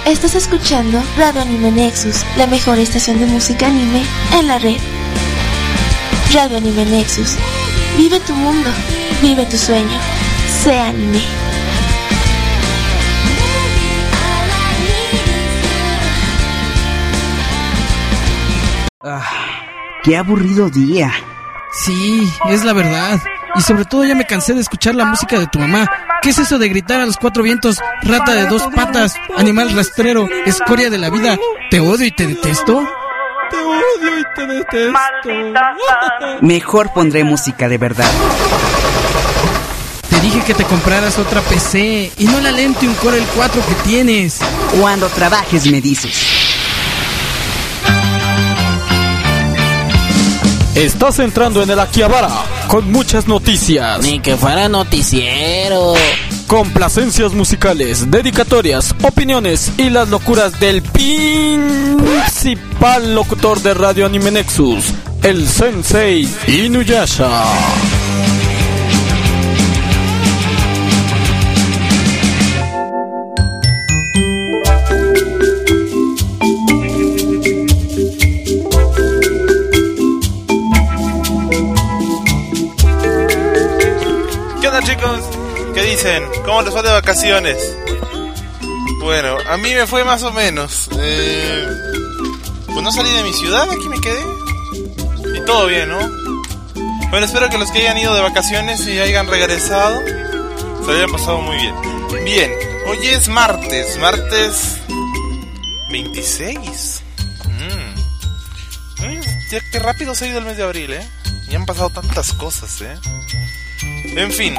Estás escuchando Radio Anime Nexus, la mejor estación de música anime en la red. Radio Anime Nexus. Vive tu mundo, vive tu sueño. Sé anime. ¡Qué aburrido día! Sí, es la verdad. Y sobre todo ya me cansé de escuchar la música de tu mamá. ¿Qué es eso de gritar a los cuatro vientos? Rata de dos patas, animal rastrero, escoria de la vida. ¿Te odio y te detesto? Te odio y te detesto. Mejor pondré música de verdad. Te dije que te compraras otra PC y no la Lentium Core el 4 que tienes. Cuando trabajes me dices. Estás entrando en el Akihabara con muchas noticias. Ni que fuera noticiero. Complacencias musicales, dedicatorias, opiniones y las locuras del principal locutor de Radio Anime Nexus, el Sensei Inuyasha. Chicos, ¿qué dicen? ¿Cómo les va de vacaciones? Bueno, a mí me fue más o menos. Pues no salí de mi ciudad, aquí me quedé. Y todo bien, ¿no? Bueno, espero que los que hayan ido de vacaciones y hayan regresado se hayan pasado muy bien. Bien, hoy es martes 26. Ya qué rápido se ha ido el mes de abril, ¿eh? Ya han pasado tantas cosas, ¿eh? En fin,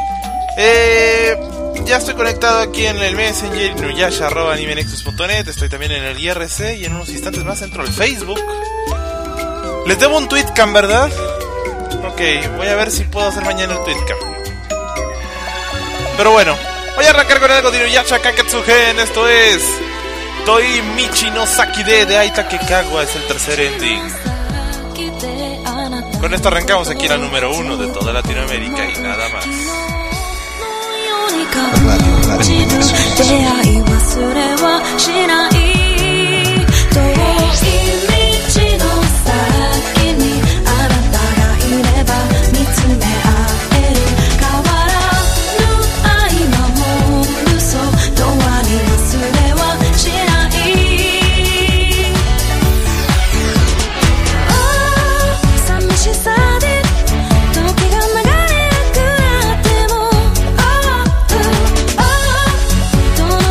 ya estoy conectado aquí en el Messenger inuyasha@animenexus.net. Estoy también en el IRC y en unos instantes más entro al Facebook. Les debo un tweetcam, ¿verdad? Ok, voy a ver si puedo hacer mañana el tweetcam. Pero bueno, voy a arrancar con algo de Inuyasha Kanketsugen. Esto es Toi Michi no Sakide de Aitake Kawa. Es el tercer ending. Con esto arrancamos aquí la número 1 de toda Latinoamérica y nada más. Don't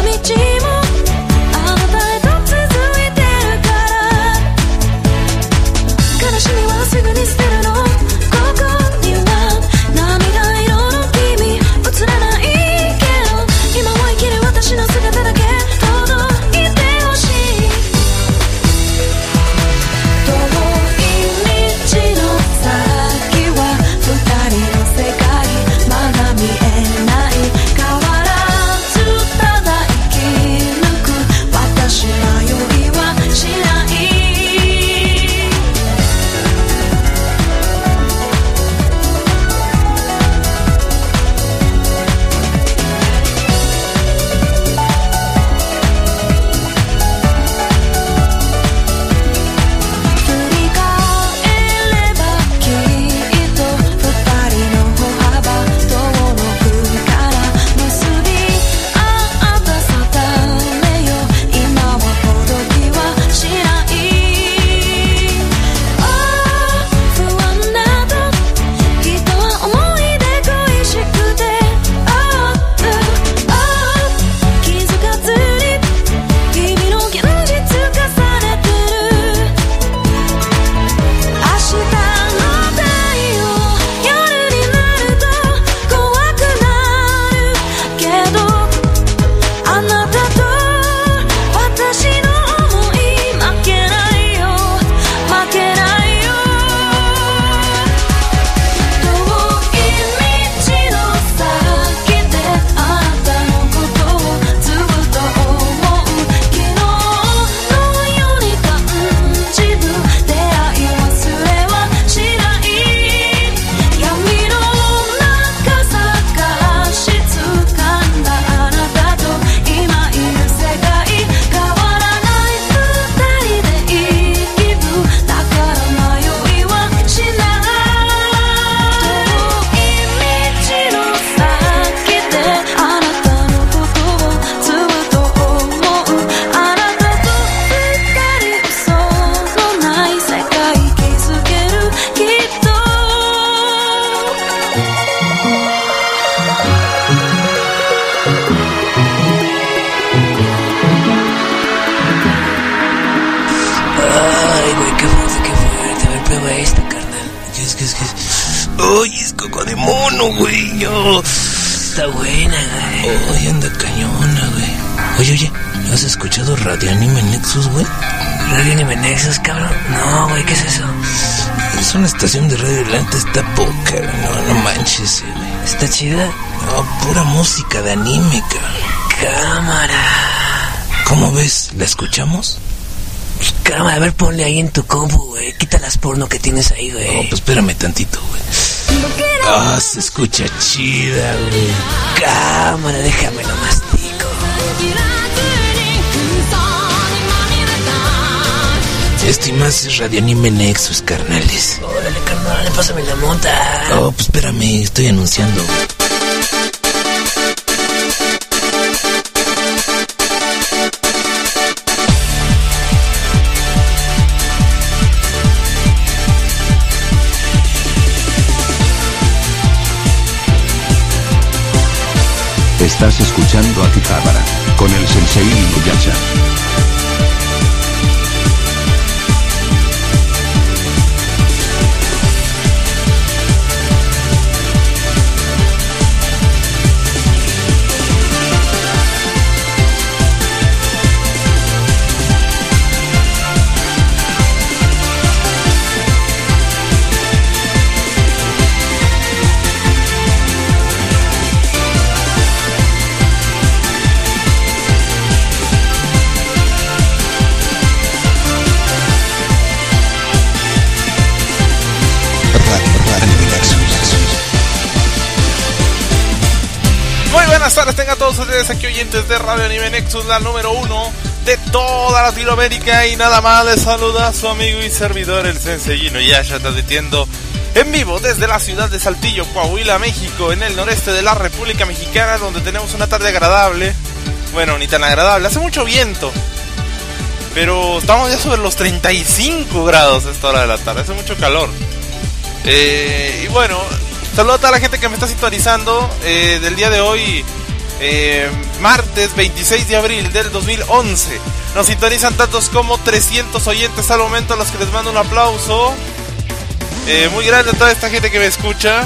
¿Qué es? ¡Ay, es coco de mono, güey! Oh. Está buena, güey. ¡Ay, anda cañona, güey! Oye, ¿has escuchado Radio Anime Nexus, güey? ¿Radio Anime Nexus, cabrón? No, güey, ¿qué es eso? Es una estación de radio, la neta está poca, güey. No manches, güey. ¿Está chida? No, pura música de anime, cabrón. Cámara. ¿Cómo ves? ¿La escuchamos? Cámara, a ver, ponle ahí en tu compu, güey. Quita las porno que tienes ahí, güey. No, pues espérame tantito, güey. Ah, se escucha chida, güey. Cámara, déjame lo mastico. Estimas es Radio Anime Nexus, carnales. Órale, carnal, pásame la monta. Oh, pues espérame, estoy anunciando. Estás escuchando a Akihabara, con el Sensei Inuyasha. Buenas tardes, tengan todos ustedes aquí oyentes de Radio Anime Nexus, la número 1 de toda Latinoamérica. Y nada más les saluda a su amigo y servidor, el Sensei Inuyasha, transmitiendo en vivo desde la ciudad de Saltillo, Coahuila, México, en el noreste de la República Mexicana, donde tenemos una tarde agradable. Bueno, ni tan agradable, hace mucho viento, pero estamos ya sobre los 35 grados a esta hora de la tarde, hace mucho calor. Y bueno, saludo a toda la gente que me está sintonizando del día de hoy, martes 26 de abril del 2011. Nos sintonizan tantos como 300 oyentes al momento, a los que les mando un aplauso muy grande a toda esta gente que me escucha.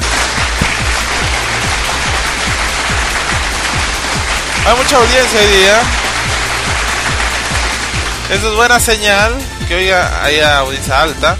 Hay mucha audiencia hoy día. Eso es buena señal, que hoy haya audiencia alta.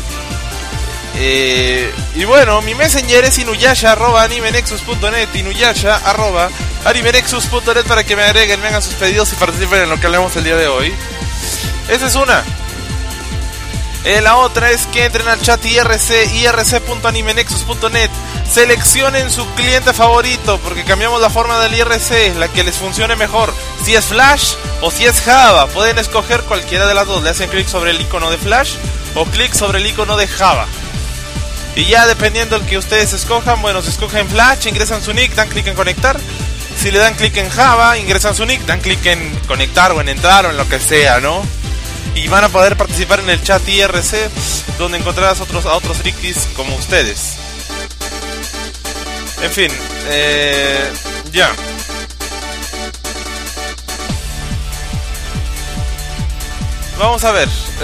Y bueno, mi messenger es inuyasha@animenexus.net, inuyasha@animenexus.net, para que me agreguen, me hagan sus pedidos y participen en lo que hablemos el día de hoy. Esa es una. La otra es que entren al chat irc.animenexus.net, seleccionen su cliente favorito, porque cambiamos la forma del IRC, la que les funcione mejor. Si es Flash o si es Java, pueden escoger cualquiera de las dos. Le hacen clic sobre el icono de Flash o clic sobre el icono de Java. Y ya dependiendo del que ustedes escojan, bueno, si escogen Flash, ingresan su nick, dan clic en conectar. Si le dan clic en Java, ingresan su nick, dan clic en conectar o en entrar o en lo que sea, ¿no? Y van a poder participar en el chat IRC, donde encontrarás a otros frikis como ustedes. En fin, ya. Vamos a ver.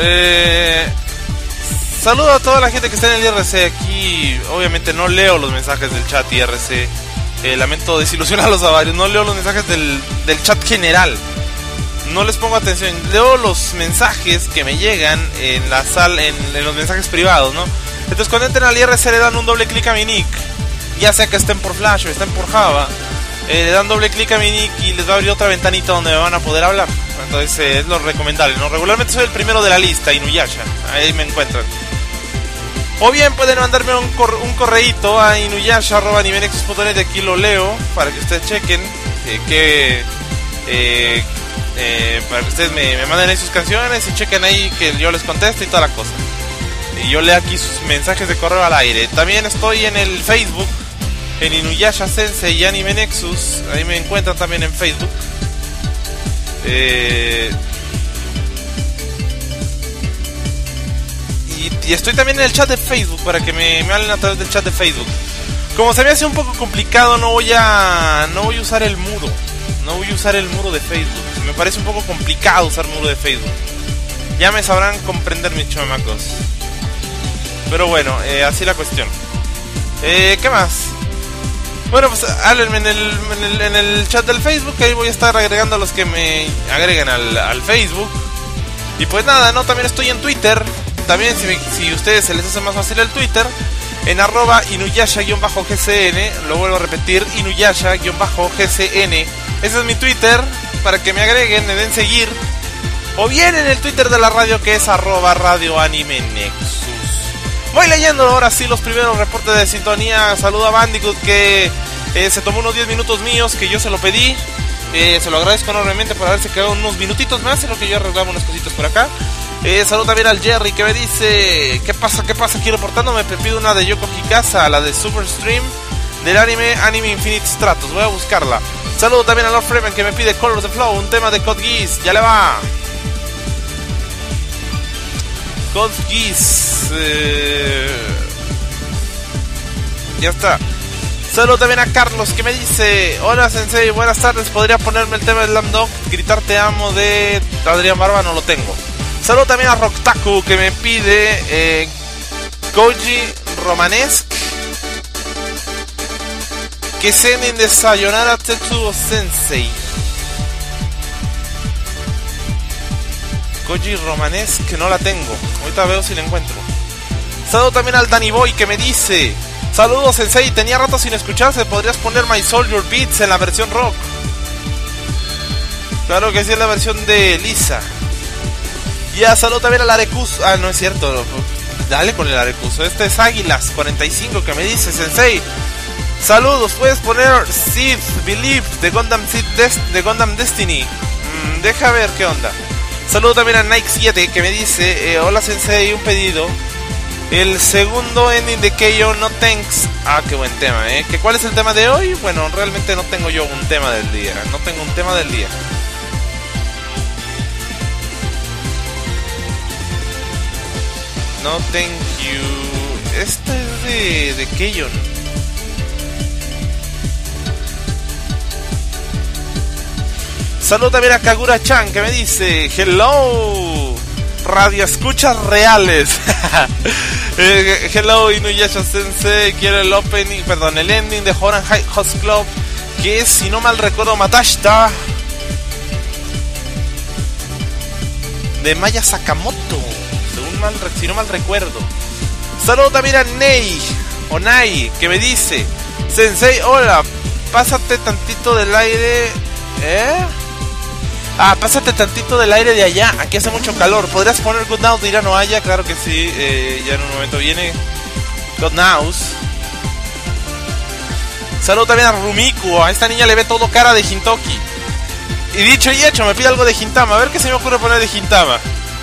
Saludo a toda la gente que está en el IRC. Aquí obviamente no leo los mensajes del chat IRC. Lamento desilusionarlos a varios. No leo los mensajes del chat general. No les pongo atención. Leo los mensajes que me llegan en la sala, en los mensajes privados, ¿no? Entonces cuando entren al IRC le dan un doble clic a mi nick, ya sea que estén por Flash o estén por Java. Le dan doble clic a mi nick y les va a abrir otra ventanita donde me van a poder hablar. Entonces es lo recomendable, ¿no? Regularmente soy el primero de la lista, Inuyasha. Ahí me encuentran. O bien pueden mandarme un correíto a inuyasha@animenexus.net. Aquí lo leo para que ustedes chequen para que ustedes me manden ahí sus canciones y chequen ahí que yo les contesto y toda la cosa. Y yo leo aquí sus mensajes de correo al aire. También estoy en el Facebook, en Inuyasha Sensei y Anime Nexus. Ahí me encuentran también en Facebook. Y estoy también en el chat de Facebook, para que me hablen a través del chat de Facebook. Como se me hace un poco complicado, no voy a usar el muro. No voy a usar el muro de Facebook. Me parece un poco complicado usar muro de Facebook. Ya me sabrán comprender, mis chamacos. Pero bueno, así la cuestión. ¿Qué más? Bueno, pues háblenme en el chat del Facebook, que ahí voy a estar agregando a los que me agreguen al Facebook. Y pues nada, no, también estoy en Twitter. También si a ustedes se les hace más fácil el Twitter, en @inuyasha_gcn, lo vuelvo a repetir, inuyasha_gcn. Ese es mi Twitter, para que me agreguen, me den seguir. O bien en el Twitter de la radio, que es @radioanimenexus. Voy leyendo ahora sí los primeros reportes de sintonía. Saludo a Bandicoot, que se tomó unos 10 minutos míos, que yo se lo pedí. Se lo agradezco enormemente por haberse quedado unos minutitos más en lo que yo arreglaba unas cositas por acá. Saludo también al Jerry, que me dice: ¿Qué pasa? Aquí reportándome. Me pido una de Yoko Hikasa, la de Super Stream, del Anime Infinite Stratos. Voy a buscarla. Saludo también a Lord Freeman, que me pide Colors of Flow, un tema de Code Geass. Ya le va. Code Geass. Ya está. Saludo también a Carlos, que me dice: hola Sensei, buenas tardes, ¿podría ponerme el tema de Slam Dunk, Gritar te amo, de Adrián Barba? No lo tengo. Saludo también a Rocktaku, que me pide Koji Romanesque, que senen de Sayonara Tetsuo Sensei. Koji Romanesque, que no la tengo. Ahorita veo si la encuentro. Saludo también al Danny Boy, que me dice: saludos Sensei, tenía rato sin escucharse, ¿podrías poner My Soldier Beats en la versión rock? Claro que sí, es la versión de Lisa. Ya, saludo también al Arecus. Ah, no es cierto, dale con el Arecus. Este es Águilas 45, que me dice: Sensei, saludos, ¿puedes poner Sid Believe de Gundam Destiny? Deja ver qué onda. Saludo también a Nike 7, que me dice: hola Sensei, un pedido. El segundo ending de Keio no Thanks. Ah, qué buen tema, ¿Que ¿Cuál es el tema de hoy? Bueno, realmente no tengo yo un tema del día. No tengo un tema del día. No, thank you. Este es de Keio. Saludo también a Kagura-chan, que me dice: hello, radio escuchas reales. Hello Inuyasha Sensei, quiero el ending de Horan Host Club, que es, si no mal recuerdo, Matashita, de Maya Sakamoto, si no mal recuerdo. Saludo también a Nai, que me dice: Sensei, hola, pásate tantito del aire. Pásate tantito del aire de allá, aquí hace mucho calor. ¿Podrías poner Good Now de Irano Aya? Claro que sí, ya en un momento viene Good Nows. Saludo también a Rumiko, a esta niña le ve todo cara de Hintoki. Y dicho y hecho, me pide algo de Gintama. A ver qué se me ocurre poner de Gintama.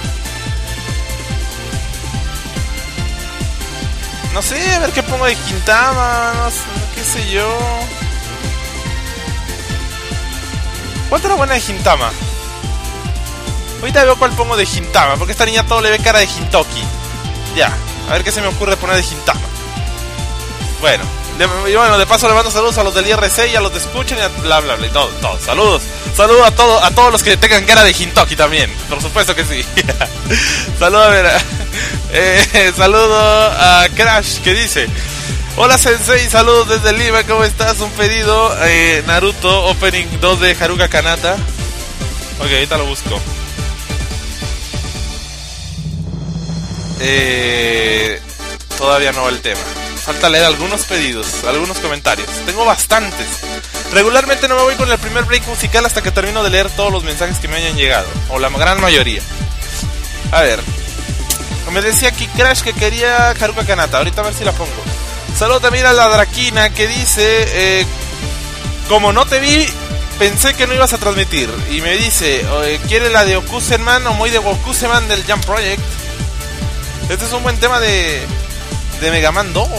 No sé, a ver qué pongo de Gintama, no sé, qué sé yo. ¿Cuál era buena de Gintama? Ahorita veo cuál pongo de Gintama, porque esta niña todo le ve cara de Hintoki. Ya, a ver qué se me ocurre poner de Gintama. Bueno, de paso le mando saludos a los del IRC y a los de Escuchen y a bla bla bla y todo. Saludos a todos los que tengan cara de Hintoki también, por supuesto que sí. Saludo a Crash, que dice: hola Sensei, saludos desde Lima, ¿cómo estás? Un pedido, Naruto Opening 2 de Haruka Kanata. Ok, ahorita lo busco. Todavía no va el tema. Falta leer algunos pedidos, algunos comentarios. Tengo bastantes. Regularmente no me voy con el primer break musical hasta que termino de leer todos los mensajes que me hayan llegado, o la gran mayoría. A ver, me decía aquí Crash que quería Haruka Kanata. Ahorita a ver si la pongo. Saludo también a la Draquina, que dice: como no te vi, pensé que no ibas a transmitir. Y me dice: ¿quiere la de Okuseman o muy de Okuseman del Jump Project? Este es un buen tema de Mega Man 2.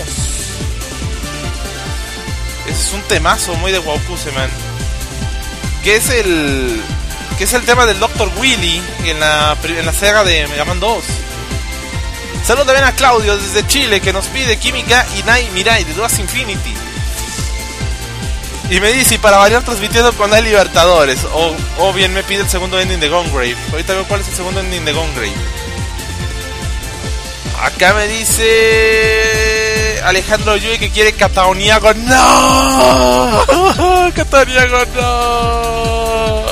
Es un temazo muy de Okuseman, que es el tema del Dr. Willy en la saga de Mega Man 2. Saludos también a Claudio desde Chile, que nos pide Química y Nai Mirai de Duas Infinity. Y me dice: y para variar transmitiendo con el Libertadores. O bien me pide el segundo ending de Gungrave. Ahorita veo cuál es el segundo ending de Gungrave. Acá me dice: Alejandro Yui que quiere Cataniago. ¡No! Cataniago, no.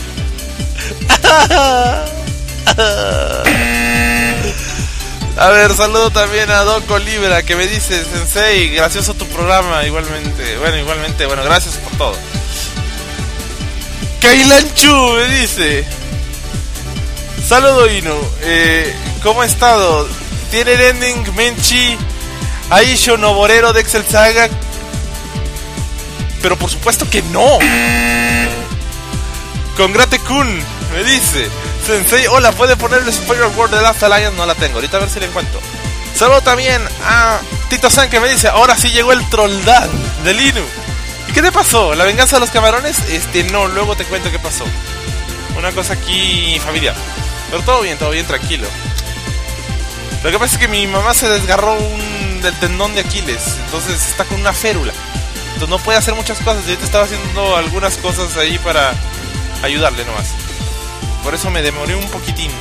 A ver, saludo también a Doco Libra que me dice: Sensei, gracioso tu programa. Igualmente, bueno, gracias por todo. Kailanchu me dice: saludo Inu, ¿cómo ha estado? ¿Tiene el ending Menchi Aisho Noborero de Excel Saga? Pero por supuesto que no. Congrate-kun me dice: Sensei, hola, ¿puede ponerle Superior World de Last Alliance? No la tengo, ahorita a ver si la encuentro. Saludo también a Tito-san que me dice: ahora sí llegó el Trolldad del Inu. ¿Y qué te pasó? ¿La venganza de los camarones? No, luego te cuento qué pasó. Una cosa aquí familiar. Pero todo bien, tranquilo. Lo que pasa es que mi mamá se desgarró del tendón de Aquiles. Entonces está con una férula. Entonces no puede hacer muchas cosas. Y ahorita estaba haciendo algunas cosas ahí para ayudarle nomás. Por eso me demoré un poquitín.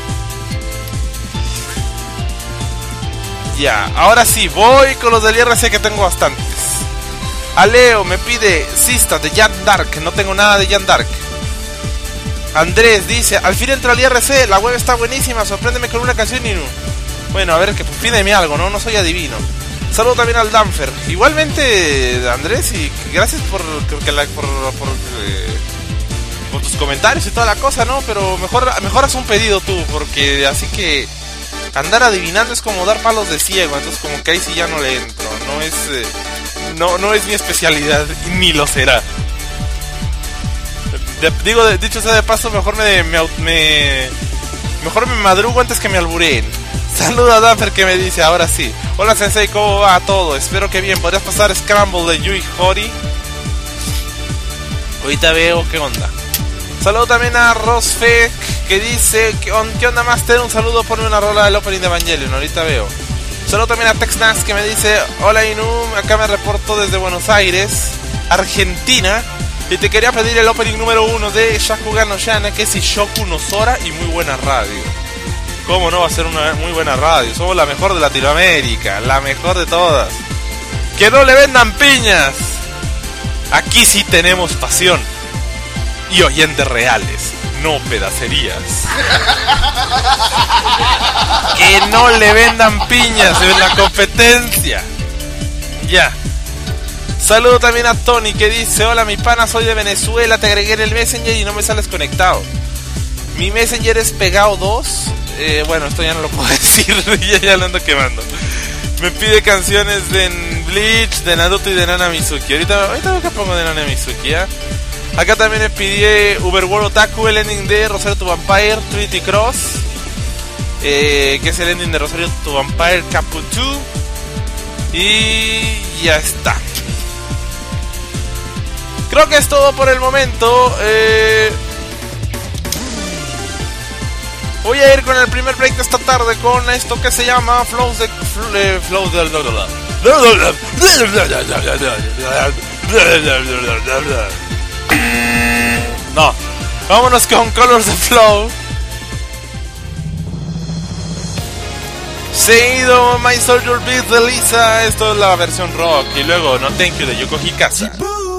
Ya, ahora sí, voy con los del IRC que tengo bastantes. Aleo me pide Sista de Jan Dark. No tengo nada de Jan Dark. Andrés dice: al fin entro al IRC, la web está buenísima, sorpréndeme con una canción Inu. Bueno, a ver, que pídeme algo, no soy adivino. Saludo también al Danfer. Igualmente, Andrés, y gracias por tus comentarios y toda la cosa, ¿no? Pero mejor haz un pedido tú, porque así que andar adivinando es como dar palos de ciego. Entonces como que ahí sí ya no le entro. No es mi especialidad, ni lo será. Dicho sea de paso, mejor me madrugo antes que me albureen. Saluda a Danfer que me dice: ahora sí. Hola Sensei, ¿cómo va todo? Espero que bien. ¿Podrías pasar Scramble de Yui Hori? Ahorita veo qué onda. Saludo también a Rosfek que dice: ¿qué onda Master? Un saludo, ponme una rola del opening de Evangelion. Ahorita veo. Saludo también a Texnas que me dice: hola Inu, acá me reporto desde Buenos Aires, Argentina. Y te quería pedir el opening número 1 de Shakugan no Yana, que es Ishoku no Sora, y muy buena radio. ¿Cómo no va a ser una muy buena radio? Somos la mejor de Latinoamérica, la mejor de todas. ¡Que no le vendan piñas! Aquí sí tenemos pasión y oyentes reales, no pedacerías. ¡Que no le vendan piñas en la competencia! Ya. Saludo también a Tony que dice: hola mi pana, soy de Venezuela, te agregué en el Messenger y no me sales conectado. Mi Messenger es Pegao 2. Bueno, esto ya no lo puedo decir, ya lo ando quemando. Me pide canciones de Bleach, de Naruto y de Nana Mizuki. Ahorita veo que pongo de Nana Mizuki, ¿ya? Acá también me pide Uberworld Otaku, el ending de Rosario to Vampire, Trinity Cross, que es el ending de Rosario to Vampire Caput 2. Y ya está. Creo que es todo por el momento. Voy a ir con el primer break de esta tarde con esto que se llama Flows de... No, vámonos con Colors of Flow. Seguido My Soldier Beat de Lisa. Esto es la versión rock. Y luego No Thank You de Yoko Hikasa.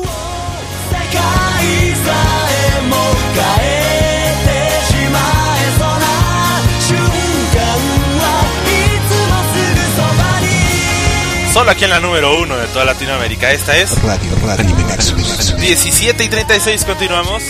Solo aquí en la número 1 de toda Latinoamérica. Esta es Radio Anime Nexus. 17:36, continuamos.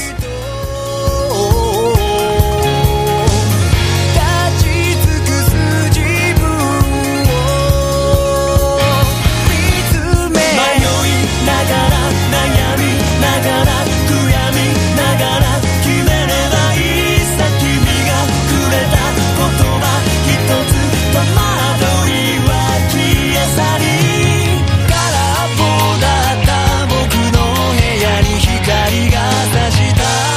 「光が差した」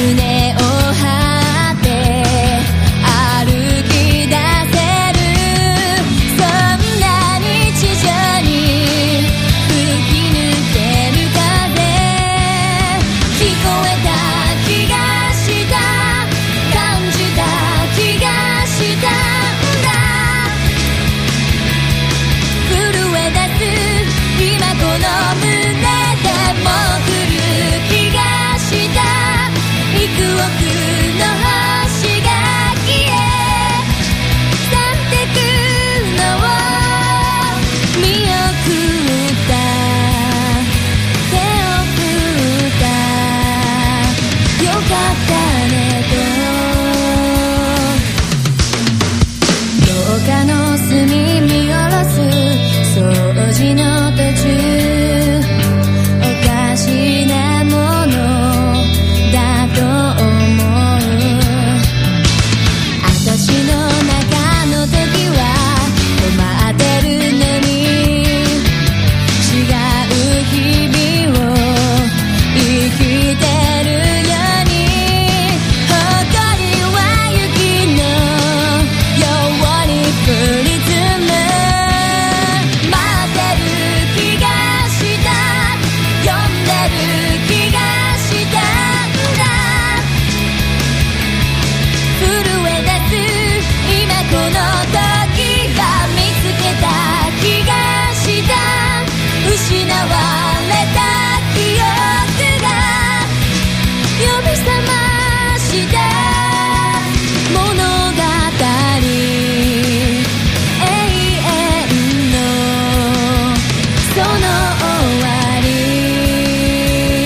胸を張って歩き出せる、そんな日常に吹き抜ける風、聞こえた気がした、感じた気がしたんだ、震え出す今この胸でも来る気がした、幾億の星が消え去ってくのを見送った、手を振った、よかったねと、廊下の隅見下ろす掃除の途中、おかしなものだと思う、私の中の時は止まってるのに、違う日々を生きてるように、誇りは雪のように降り積む、待ってる気がした、呼んでる気がしたんだ、震え出す今この時が見つけた気がした、失われた記憶が呼び覚ました物語、永遠のその終わり、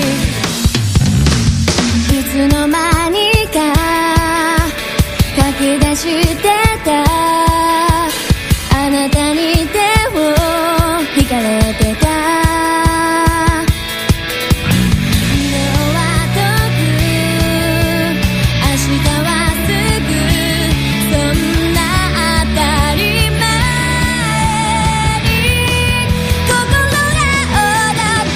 いつの間にか書き出してた、あなたに手を引かれてた、昨日は遠く明日はすぐ、そんな当たり前に心が踊った、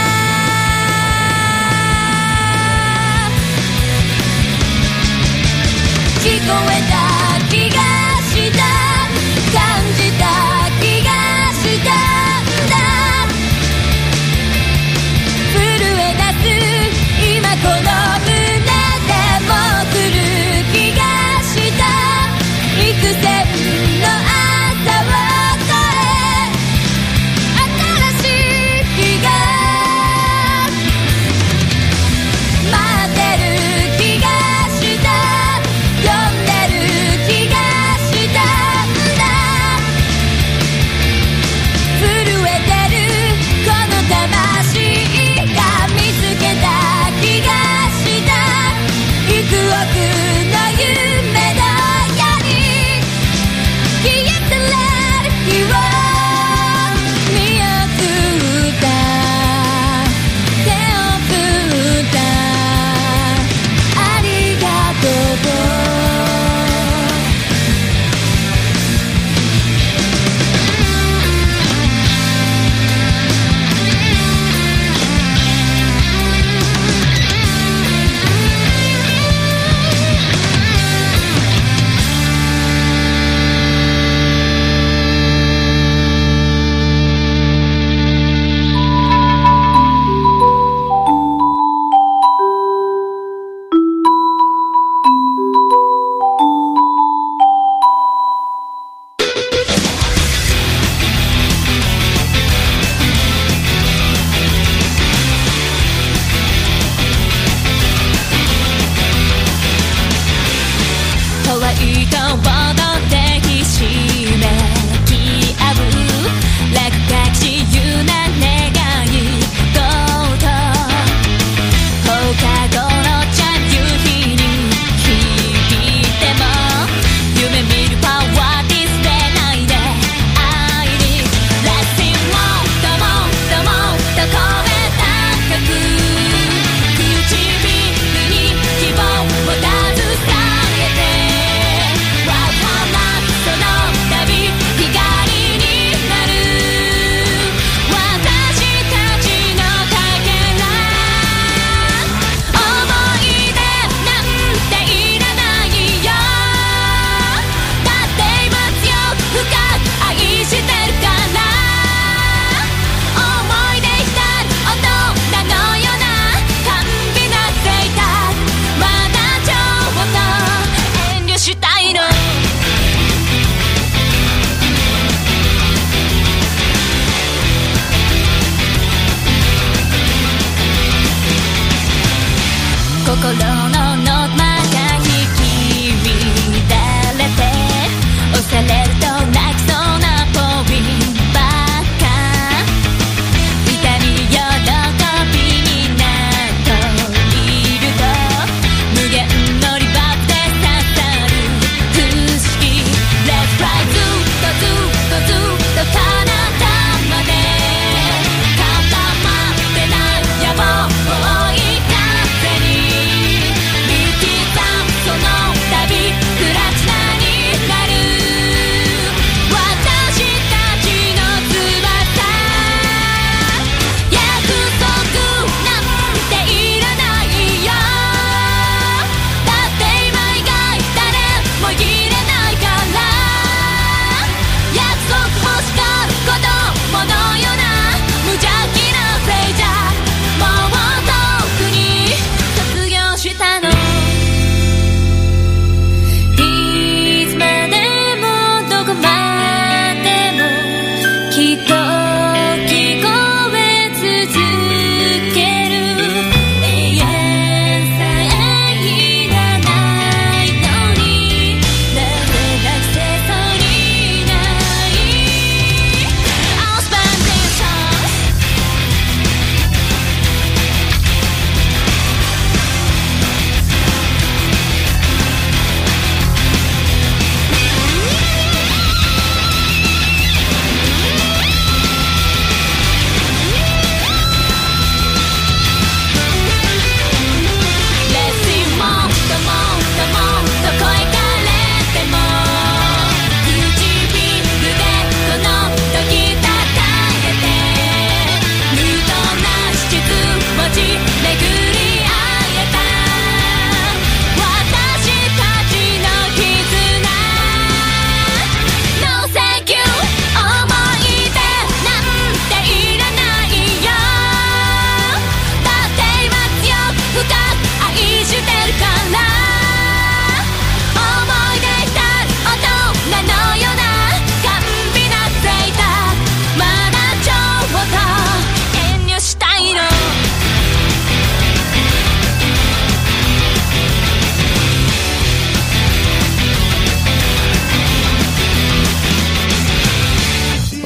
聞こえた気がした、感じた気がしたんだ、震え出す今この胸でも来る気がした、幾千の朝を越え新しい日が待ってる気がした、呼んでる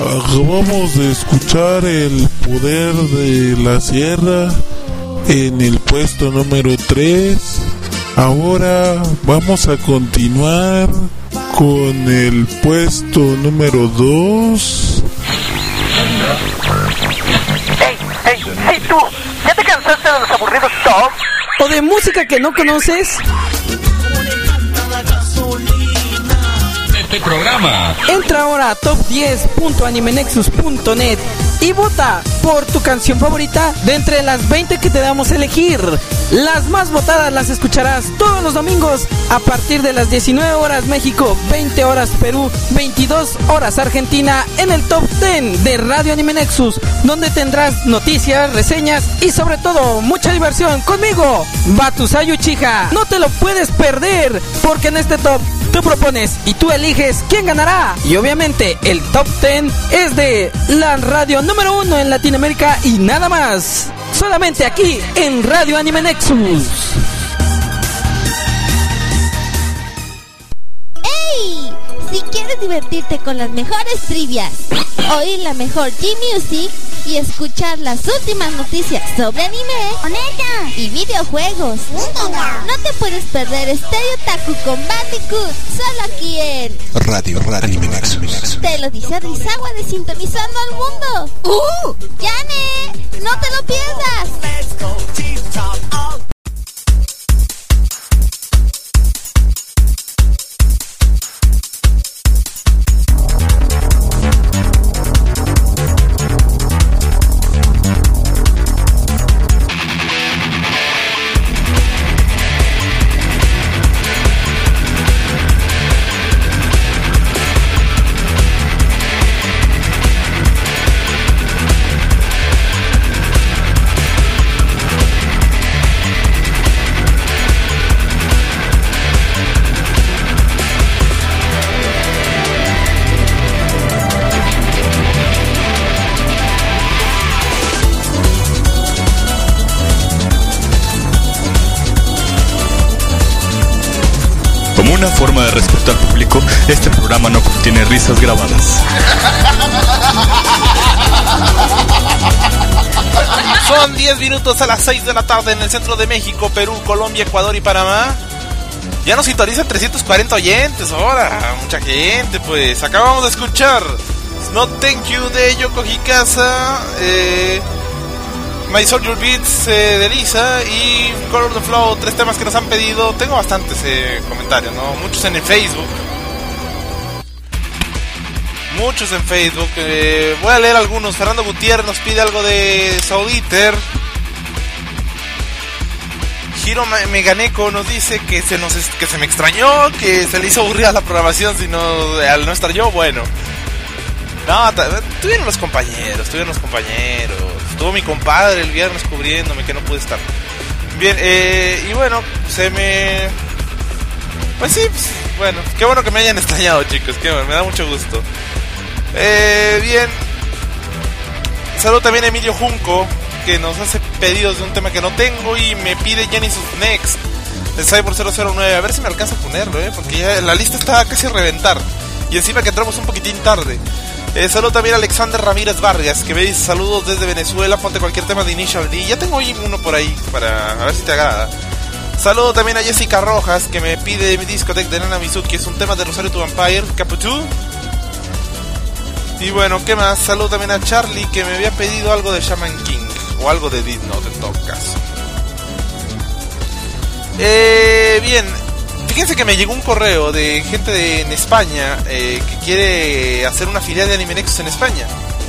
Acabamos de escuchar El Poder de la Sierra en el puesto número 3. Ahora vamos a continuar con el puesto número 2. ¡Hey tú! ¿Ya te cansaste de los aburridos top? ¿O de música que no conoces? Este programa. Entra ahora a top10.animenexus.net y vota por tu canción favorita de entre las 20 que te damos a elegir. Las más votadas las escucharás todos los domingos a partir de las 19 horas México, 20 horas Perú, 22 horas Argentina en el Top 10 de Radio Anime Nexus, donde tendrás noticias, reseñas y sobre todo mucha diversión conmigo, Batusayo Uchiha. No te lo puedes perder, porque en este top tú propones y tú eliges quién ganará. Y obviamente el Top 10 es de la radio número 1 en Latinoamérica y nada más. Solamente aquí en Radio Anime Nexus. ¡Ey! Si quieres divertirte con las mejores trivias, oír la mejor G-Music y escuchar las últimas noticias sobre anime y videojuegos, no te puedes perder Stereo Taku con Bandicoot, solo aquí en Radio Anime Nexus. Te lo dice Rizawa de Sintonizando al Mundo. ¡Yane! ¡No te lo pierdas! Una forma de respeto al público, este programa no contiene risas grabadas. Son 10 minutos a las 6 de la tarde en el centro de México, Perú, Colombia, Ecuador y Panamá. Ya nos sintonizan 340 oyentes ahora, mucha gente. Pues acabamos de escuchar No Thank You de Yoko Hikasa, My Soldier Beats de Lisa y Color the Flow, 3 temas que nos han pedido. Tengo bastantes comentarios, ¿no? Muchos en el Facebook. Voy a leer algunos. Fernando Gutiérrez nos pide algo de Soul Eater. Hiro Meganeco nos dice que se me extrañó, que se le hizo aburrida la programación al no estar yo. Bueno, no, tuvieron los compañeros. Estuvo mi compadre el viernes cubriéndome, que no pude estar. Bien, y bueno, pues sí, bueno, qué bueno que me hayan extrañado, chicos, qué bueno, me da mucho gusto. Bien, saludo también a Emilio Junco, que nos hace pedidos de un tema que no tengo y me pide Genesis Next de Cyber 009. A ver si me alcanza a ponerlo, porque ya la lista está casi a reventar y encima que entramos un poquitín tarde. Saludo también a Alexander Ramírez Vargas, que me dice saludos desde Venezuela, ponte cualquier tema de Initial D. Ya tengo ahí uno por ahí para a ver si te agrada. Saludo también a Jessica Rojas, que me pide mi discoteca de Nana Mizuki, que es un tema de Rosario to Vampire, Capuchú. Y bueno, ¿qué más? Saludo también a Charlie, que me había pedido algo de Shaman King o algo de Death Note en todo caso. Bien, fíjense que me llegó un correo de gente en España que quiere hacer una filial de Anime Nexus en España.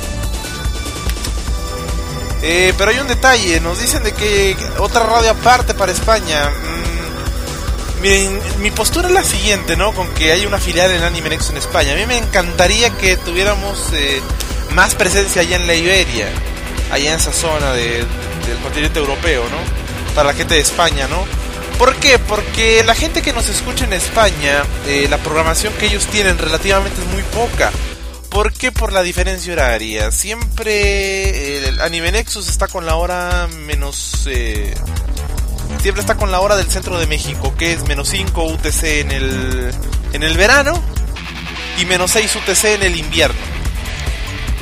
Pero hay un detalle, nos dicen de que otra radio aparte para España. Miren, mi postura es la siguiente, ¿no? Con que hay una filial en Anime Nexus en España. A mí me encantaría que tuviéramos más presencia allá en la Iberia, allá en esa zona del continente europeo, ¿no? Para la gente de España, ¿no? ¿Por qué? Porque la gente que nos escucha en España, la programación que ellos tienen relativamente es muy poca. ¿Por qué? Por la diferencia horaria. Siempre el Anime Nexus está con la hora menos... siempre está con la hora del centro de México, que es menos 5 UTC en el verano y menos 6 UTC en el invierno.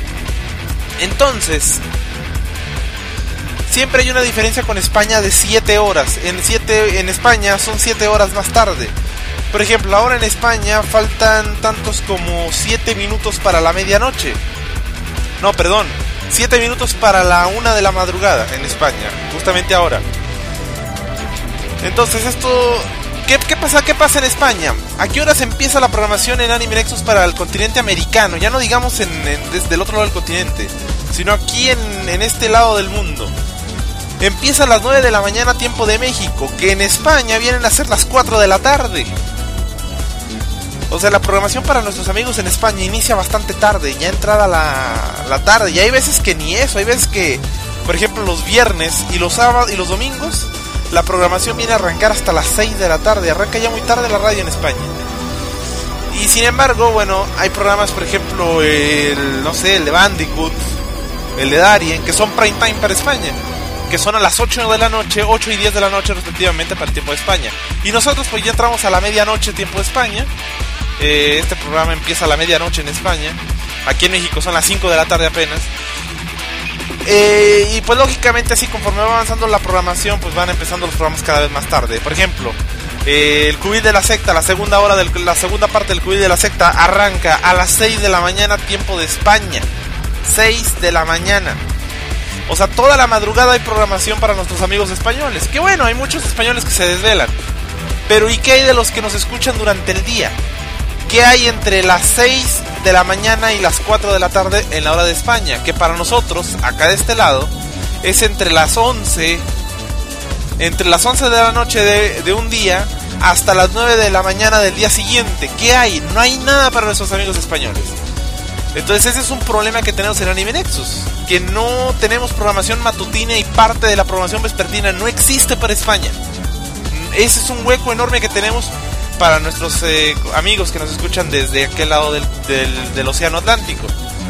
Entonces, siempre hay una diferencia con España de 7 horas. En España son 7 horas más tarde. Por ejemplo, ahora en España faltan tantos como 7 minutos para la medianoche. No, perdón, 7 minutos para la 1 de la madrugada en España, justamente ahora. Entonces esto... ¿Qué pasa en España? ¿A qué horas empieza la programación en Anime Nexus para el continente americano? Ya no digamos desde el otro lado del continente, sino aquí en este lado del mundo. Empieza a las 9 de la mañana tiempo de México, que en España vienen a ser las 4 de la tarde. O sea, la programación para nuestros amigos en España inicia bastante tarde, ya entrada la tarde. Y hay veces que ni eso, hay veces que, por ejemplo, los viernes y los sábados y los domingos, la programación viene a arrancar hasta las 6 de la tarde. Arranca ya muy tarde la radio en España. Y sin embargo, bueno, hay programas, por ejemplo, el de Bandicoot, el de Darien, que son prime time para España, que son a las 8 de la noche, 8 y 10 de la noche respectivamente para el tiempo de España. Y nosotros pues ya entramos a la medianoche tiempo de España. Este programa empieza a la medianoche en España. Aquí en México son las 5 de la tarde apenas. Y pues lógicamente así conforme va avanzando la programación, pues van empezando los programas cada vez más tarde. Por ejemplo, el Cubil de la Secta, la segunda parte del Cubil de la Secta arranca a las 6 de la mañana tiempo de España. 6 de la mañana. O sea, toda la madrugada hay programación para nuestros amigos españoles. Que bueno, hay muchos españoles que se desvelan. Pero ¿y qué hay de los que nos escuchan durante el día? ¿Qué hay entre las 6 de la mañana y las 4 de la tarde en la hora de España? Que para nosotros, acá de este lado, es entre las 11 de la noche de un día hasta las 9 de la mañana del día siguiente. ¿Qué hay? No hay nada para nuestros amigos españoles. Entonces ese es un problema que tenemos en Anime Nexus, que no tenemos programación matutina y parte de la programación vespertina no existe para España. Ese es un hueco enorme que tenemos para nuestros amigos que nos escuchan desde aquel lado del Océano Atlántico.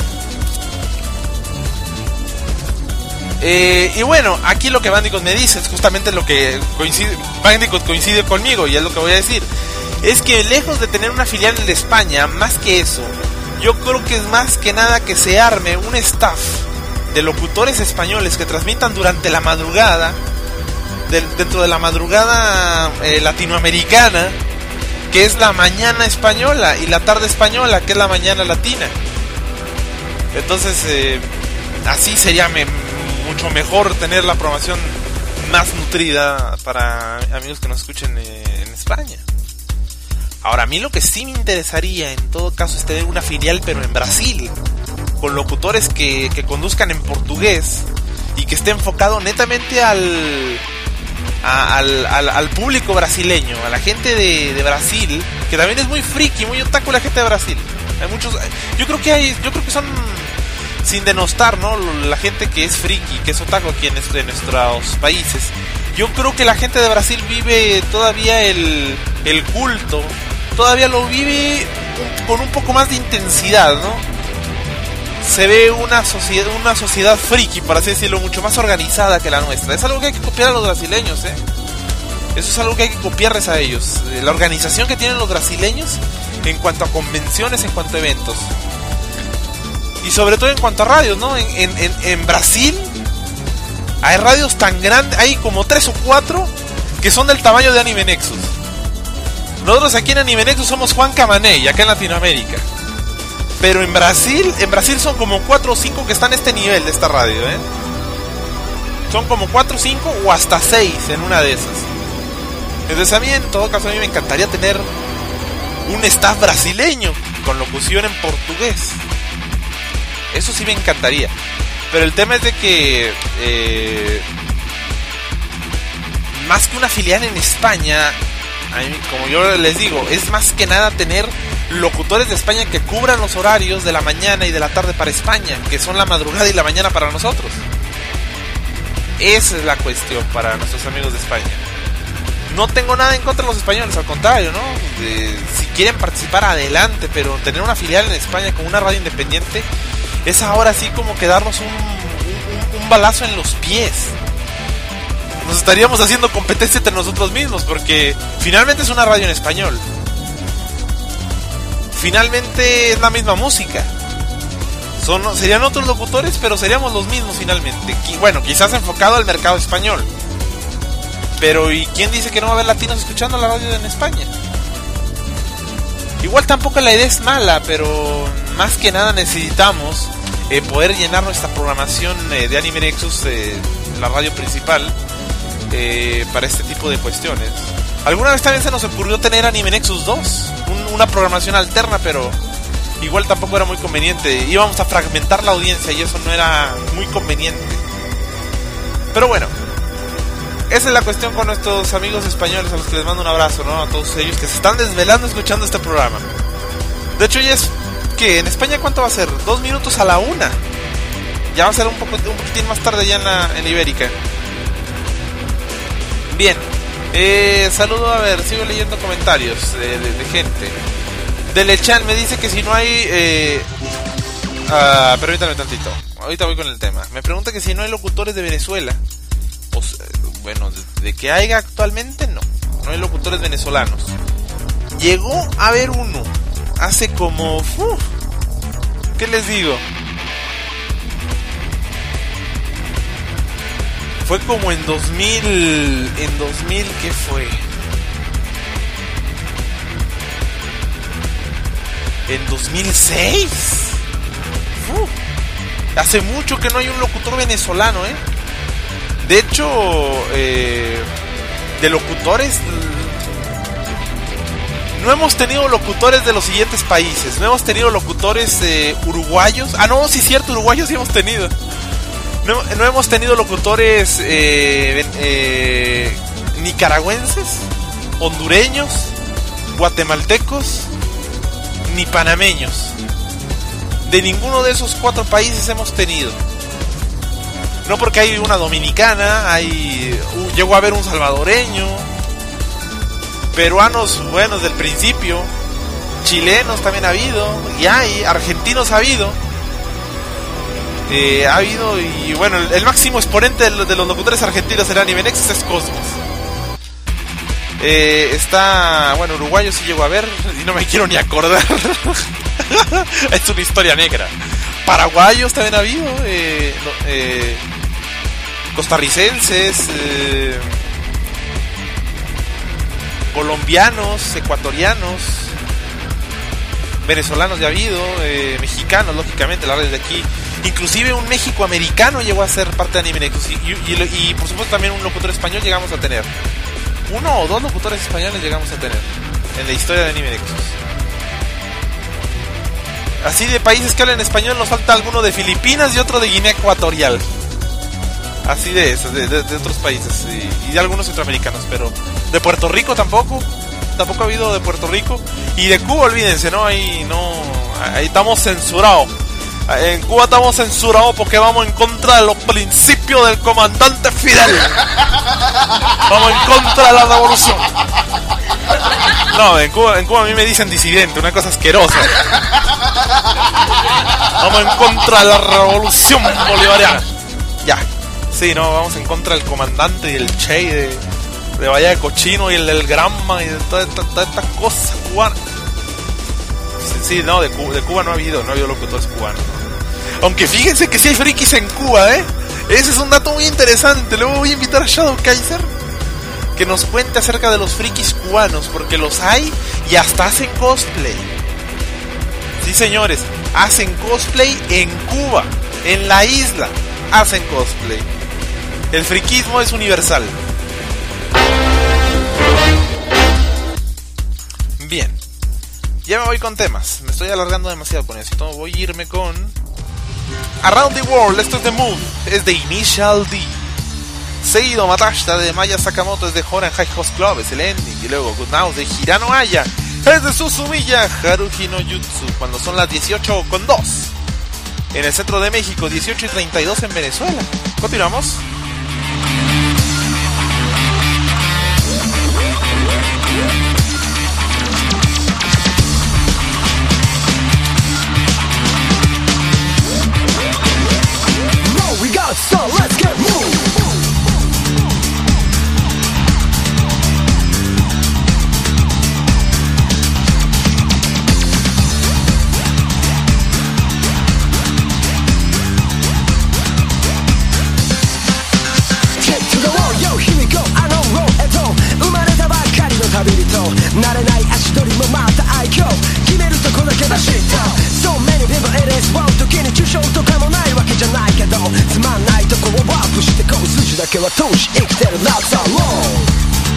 Y bueno, aquí lo que Bandicoot me dice es justamente lo que Bandicoot coincide conmigo, y es lo que voy a decir. Es que lejos de tener una filial en España, más que eso, yo creo que es más que nada que se arme un staff de locutores españoles que transmitan durante la madrugada, dentro de la madrugada latinoamericana, que es la mañana española, y la tarde española, que es la mañana latina. Entonces, así sería mucho mejor tener la programación más nutrida para amigos que nos escuchen en España. Ahora, a mí lo que sí me interesaría en todo caso es tener una filial, pero en Brasil, con locutores que conduzcan en portugués y que esté enfocado netamente al público brasileño, a la gente de Brasil, que también es muy friki, muy otaku la gente de Brasil. Hay muchos, yo creo que son, sin denostar, ¿no?, la gente que es friki, que es otaku aquí en nuestros países. Yo creo que la gente de Brasil vive todavía el culto, todavía lo vive con un poco más de intensidad, ¿no? Se ve una sociedad friki, por así decirlo, mucho más organizada que la nuestra. Es algo que hay que copiar a los brasileños, ¿eh? Eso es algo que hay que copiarles a ellos. La organización que tienen los brasileños en cuanto a convenciones, en cuanto a eventos. Y sobre todo en cuanto a radios, ¿no? En Brasil hay radios tan grandes, hay como 3 o 4 que son del tamaño de Anime Nexus. Nosotros aquí en Anime Nexus somos Juan Camaney, acá en Latinoamérica. Pero en Brasil son como 4 o 5 que están a este nivel de esta radio, ¿eh? Son como 4 o 5 o hasta 6 en una de esas. Entonces a mí, en todo caso, a mí me encantaría tener un staff brasileño con locución en portugués. Eso sí me encantaría. Pero el tema es de que más que una filial en España, a mí, como yo les digo, es más que nada tener locutores de España que cubran los horarios de la mañana y de la tarde para España, que son la madrugada y la mañana para nosotros. Esa es la cuestión para nuestros amigos de España. No tengo nada en contra de los españoles, al contrario, ¿no? Si quieren participar, adelante, pero tener una filial en España con una radio independiente es ahora sí como que darnos un balazo en los pies. Nos estaríamos haciendo competencia entre nosotros mismos, porque finalmente es una radio en español. Finalmente es la misma música, Serían otros locutores, pero seríamos los mismos finalmente. Bueno, quizás enfocado al mercado español. Pero ¿y quién dice que no va a haber latinos escuchando la radio en España? Igual tampoco la idea es mala, pero más que nada necesitamos poder llenar nuestra programación de Anime Nexus, la radio principal, para este tipo de cuestiones. Alguna vez también se nos ocurrió tener Anime Nexus 2, una programación alterna, pero igual tampoco era muy conveniente. Íbamos a fragmentar la audiencia y eso no era muy conveniente. Pero bueno, esa es la cuestión con nuestros amigos españoles, a los que les mando un abrazo, ¿no? A todos ellos que se están desvelando escuchando este programa. De hecho ya es que en España, ¿cuánto va a ser? 2 minutos a la 1. Ya va a ser un poquitín más tarde ya en la Ibérica. Bien, saludo, a ver, sigo leyendo comentarios de gente. Delechan me dice que si no hay permítame tantito, ahorita voy con el tema. Me pregunta que si no hay locutores de Venezuela. Bueno, de que haya actualmente no hay locutores venezolanos. Llegó a haber uno hace como ¿qué les digo? Fue como en 2000, ¿qué fue? En 2006. Hace mucho que no hay un locutor venezolano, De hecho, de locutores, no hemos tenido locutores de los siguientes países. No hemos tenido locutores uruguayos. Ah, no, sí, cierto, uruguayos sí hemos tenido. No hemos tenido locutores nicaragüenses, hondureños, guatemaltecos, ni panameños. De ninguno de esos 4 países hemos tenido. No, porque hay una dominicana, llegó a haber un salvadoreño, peruanos, buenos del principio, chilenos también ha habido, y hay, argentinos ha habido, y bueno, el máximo exponente de los locutores argentinos en Anime Nexus es Cosmos. Está, bueno, uruguayo sí llegó a ver, y no me quiero ni acordar. Es una historia negra. Paraguayos también ha habido, costarricenses, colombianos, ecuatorianos, venezolanos ya ha habido, mexicanos, lógicamente, la verdad, de aquí. Inclusive un México-americano llegó a ser parte de Anime Nexus, y por supuesto también un locutor español llegamos a tener. 1 o 2 locutores españoles llegamos a tener en la historia de Anime Nexus. Así de países que hablan español nos falta alguno de Filipinas y otro de Guinea Ecuatorial. Así de eso, de otros países y de algunos centroamericanos, pero de Puerto Rico tampoco ha habido de Puerto Rico. Y de Cuba, olvídense, ¿no? Ahí estamos censurados. En Cuba estamos censurados porque vamos en contra de los principios del comandante Fidel. Vamos en contra de la revolución. No, en Cuba a mí me dicen disidente, una cosa asquerosa. Vamos en contra de la revolución bolivariana. Ya. Sí, no, vamos en contra del comandante y el Che de Bahía de Cochino y el del Granma y de todas estas cosas cubanas. Sí, no, de Cuba no ha habido locutores cubanos. Aunque fíjense que sí hay frikis en Cuba, Ese es un dato muy interesante. Luego voy a invitar a Shadow Kaiser que nos cuente acerca de los frikis cubanos, porque los hay y hasta hacen cosplay. Sí, señores, hacen cosplay en Cuba, en la isla, hacen cosplay. El friquismo es universal. Bien, ya me voy con temas. Me estoy alargando demasiado con esto. Voy a irme con Around the World. Esto es The Move, es de Initial D. Seguido Matashita de Maya Sakamoto, es de Horan High Host Club, es el ending. Y luego Good Now de Hirano Aya, es de Suzumiya Haruhi no Jutsu. Cuando son las 18:02 en el centro de México, 18:32 en Venezuela. Continuamos. So let's get moved. 慣れない足取りもまた愛嬌決めるとこだけだしSo many people it is wrong 時に抽象とかもないわけじゃないけどつまんないとこをワープしてこう筋だけは通し生きてる That's all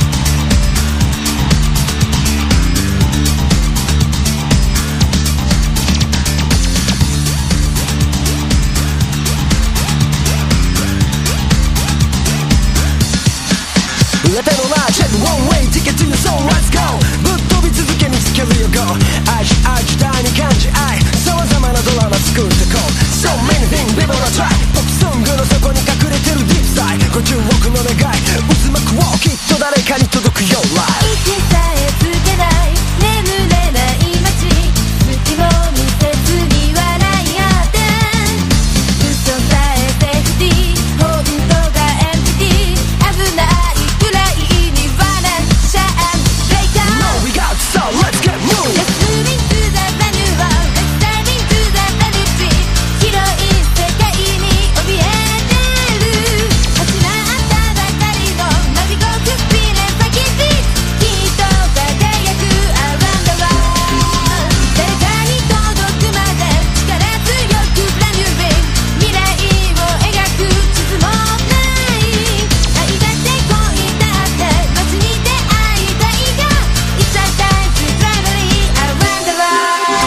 Let it all out, check one way, ticket to your soul, let's go ぶっ飛び続け見つけるよ Go 愛し愛時代に感じ愛様々なドラマ作ってこう So many things, people wanna try ポップソングの底に隠れてるディープサイ50億の願い渦巻くをきっと誰かに届くよ Life 息さえつけない眠れない街隙を見せずに笑い合って嘘さえセーフティー本当がエンプティー危ない No, we got so let's get moving. Let's move into the brand new world. Let's dive into the brand new dream. 広い世界に怯えてる始まったばかりのナビゴークスピーレン先ピーきっと輝く around the world 誰かに届くまで力強く brand new dream 未来を描く地図もない愛だって恋だって街に出会いたいがIt's our time to traveling around the world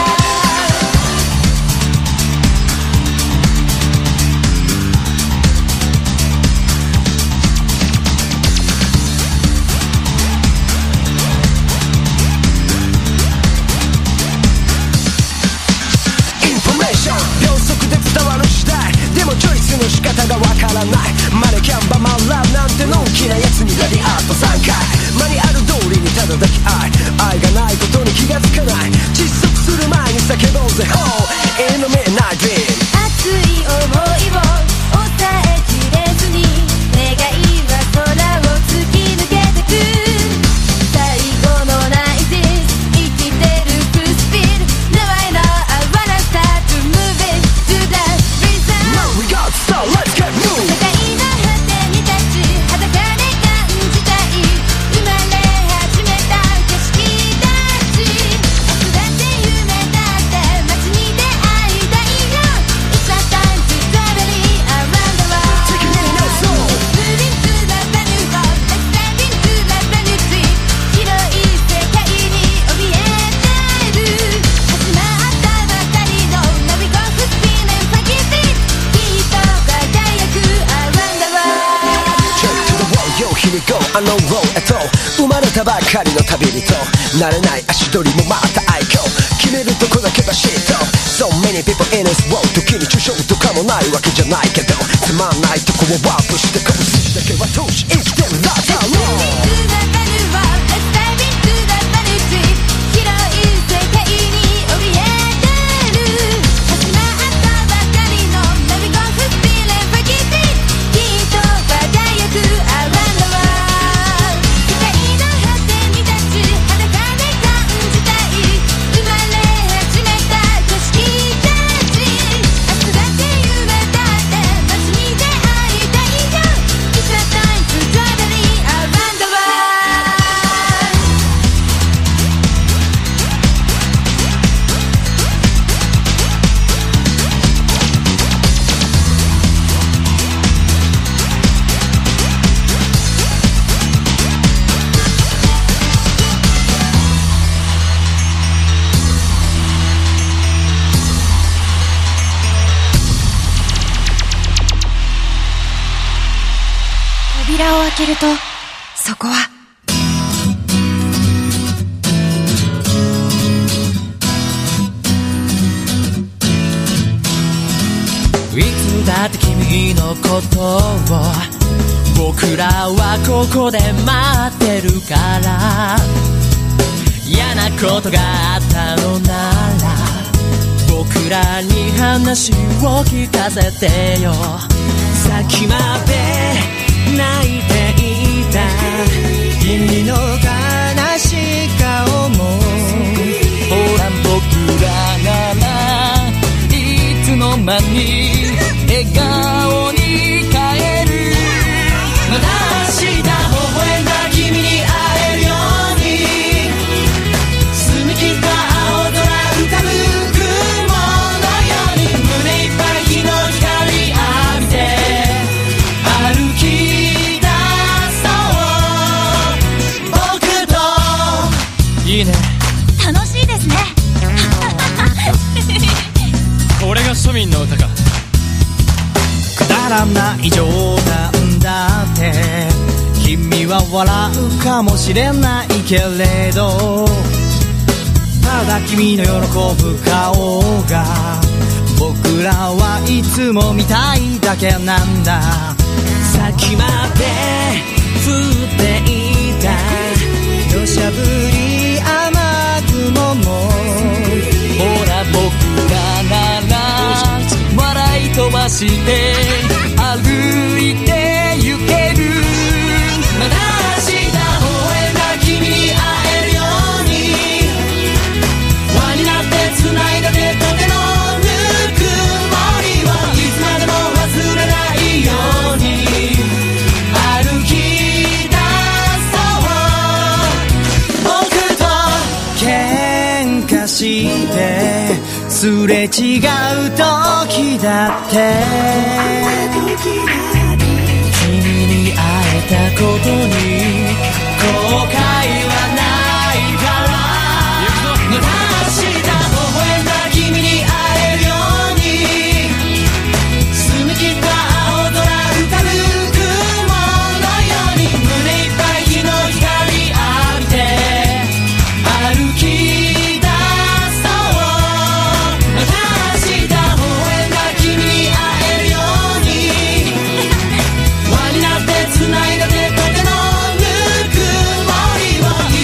インフォメーション秒速で伝わる時代でもチョイスの仕方がわからないマネキャンバマンラブなんてのんきなやつにレディアート3回マニュアル通りにただ抱き愛がないことに気がつかない窒息する前に叫ぼうぜ Oh in the midnight dream 熱い想いを抑えきれずに願いは空を突き抜けてく最後のナイティ生きてるフルスピード No I know I wanna start to move it to the rhythm No we got so let's get moving 世界の果てに立ち裸で感じたい生まれ始めた景色たち明日だって夢だって街に出会いたいよ It's our time to traveling around the world Take it in that soul Moving to the brand new world Let's dive into the brand new dream 広い世界に怯えてる始まったばかりのナビゴークスピーレン先ピーきっと輝く around the world Check to the wall, yo, here we go, I know roll at all 生まれたばかりの旅人慣れない足取りもまた愛嬌決めるとこだけがシート So many people in this world 時に抽象とかもないわけじゃないけどつまんないとこをワープしてこう筋だけは通し生きてる That's how long Let's dive into the brand new world Let's dive into the brand new dream 広い世界に怯えてる始まったばかりのナビゴークスピーレン先ピーきっと輝く around the world 世界の果てに立ち裸で感じたい生まれ始めた景色たち明日だって夢だって街に出会いたいよ It's our time to traveling around the world 扉を開けるとそこはいつだって君のことを僕らはここで待ってるから嫌なことがあったのなら僕らに話を聞かせてよさっきまで泣いていた君の悲しい顔もほら僕らならいつの間に笑顔に変えるまた明日微笑んだ君に会えるようにいね。 楽しいですね。 これが庶民の歌か。くだらない冗談だって君は笑うかもしれないけれど、ただ君の喜ぶ顔が僕らはいつも見たいだけなんだ。さっきまで降っていた土砂降り雨雲も、ほら僕らなら笑い飛ばして歩いて行ける。まだ明日微笑んだ君に会えるように、輪になって繋いだ手と手のぬくもりをいつまでも忘れないように歩き出そう。僕と喧嘩してすれ違う時だって君に会えたことに後悔はないから、また明日微笑んだ君に会えるように、澄み切った青空浮かぶ雲のように胸いっぱい日の光浴びて歩き出そう。また明日微笑んだ君に会えるように、輪になって繋いだ手と手のぬくもりをい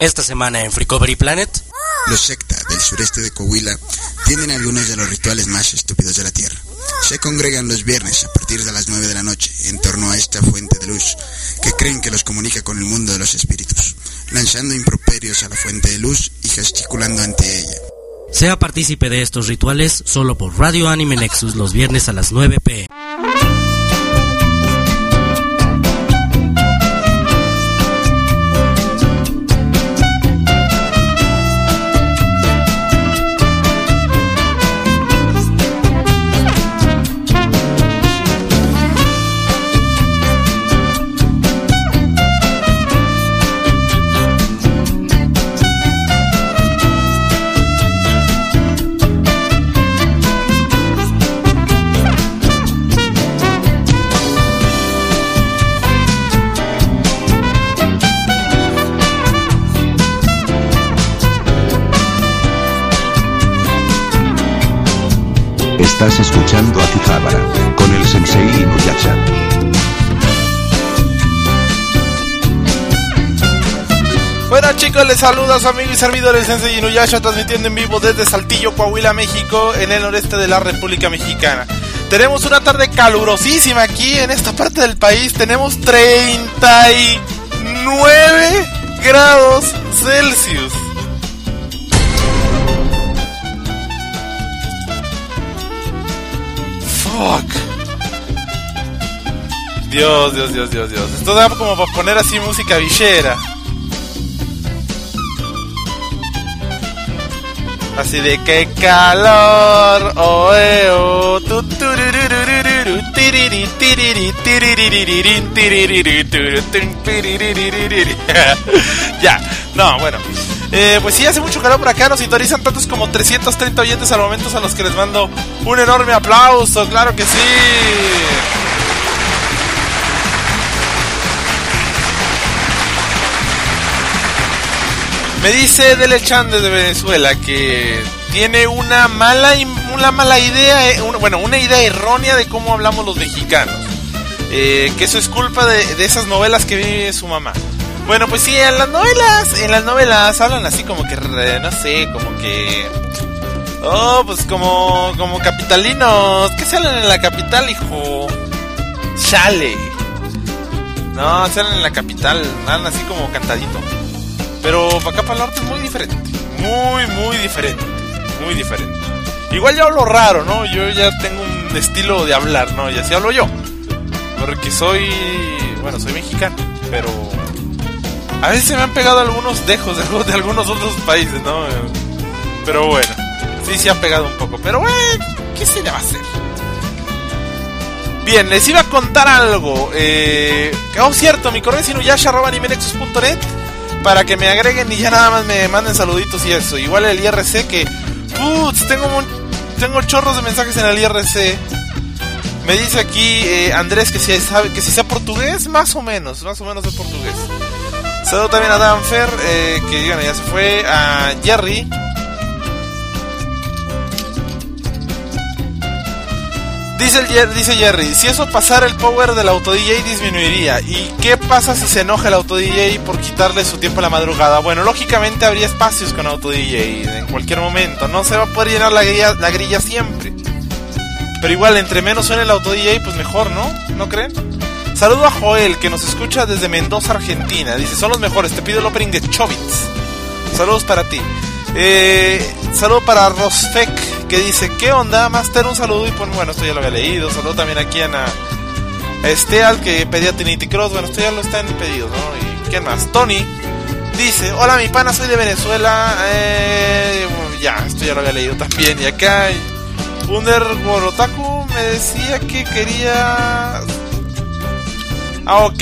Esta semana en Freakovery Planet. Los Shekta del sureste de Coahuila tienen algunos de los rituales más estúpidos de la tierra. Se congregan los viernes a partir de las 9 de la noche en torno a esta fuente de luz que creen que los comunica con el mundo de los espíritus, lanzando improperios a la fuente de luz y gesticulando ante ella. Sea partícipe de estos rituales solo por Radio Anime Nexus los viernes a las 9 p.m. Estás escuchando a Akihabara, con el Sensei Inuyasha. Bueno chicos, les saluda su amigo y servidor el Sensei Inuyasha, transmitiendo en vivo desde Saltillo, Coahuila, México, en el noreste de la República Mexicana. Tenemos una tarde calurosísima aquí en esta parte del país. Tenemos 39 grados Celsius. Fuck. Dios. Esto da como para poner así música villera. Así de qué calor, oh. Ya, no, bueno. Pues sí, hace mucho calor por acá. Nos sintonizan tantos como 330 oyentes al momento, a los que les mando un enorme aplauso. Claro que sí. Me dice Dele Chan desde Venezuela que tiene una mala idea, una idea errónea de cómo hablamos los mexicanos. Que eso es culpa de esas novelas que vive su mamá. Bueno, pues sí, en las novelas hablan así como que, no sé, como que... Oh, pues como capitalinos. ¿Qué se hablan en la capital, hijo? Chale. No, se hablan en la capital, hablan así como cantadito. Pero para acá, para el norte es muy diferente. Muy diferente. Igual yo hablo raro, ¿no? Yo ya tengo un estilo de hablar, ¿no? Y así hablo yo. Porque soy mexicano, pero... A veces se me han pegado algunos dejos de algunos otros países, ¿no? Pero bueno, sí se han pegado un poco. Pero bueno, ¿qué se le va a hacer? Bien, les iba a contar algo. Cierto, mi correo es inuyasha@animenexus.net para que me agreguen y ya nada más me manden saluditos y eso. Igual el IRC que... tengo chorros de mensajes en el IRC. Me dice aquí Andrés que si sea portugués, más o menos es portugués. Saludo también a Danfer, que bueno, ya se fue. A Jerry. Dice Jerry, si eso pasara el power del auto DJ disminuiría. ¿Y qué pasa si se enoja el auto DJ por quitarle su tiempo a la madrugada? Bueno, lógicamente habría espacios con auto DJ en cualquier momento. No se va a poder llenar la grilla siempre. Pero igual, entre menos suene el auto DJ, pues mejor, ¿no? ¿No creen? Saludo a Joel, que nos escucha desde Mendoza, Argentina. Dice, son los mejores, te pido el opening de Chobits. Saludos para ti. Saludo para Rosfek, que dice, ¿qué onda, Master? Un saludo y pues bueno, esto ya lo había leído. Saludo también aquí a Esteal, que pedía Trinity Cross. Bueno, esto ya lo está en pedido, ¿no? ¿Y quién más? Tony dice, hola mi pana, soy de Venezuela. Ya, esto ya lo había leído también. Y acá Under Gorotaku me decía que quería... ok,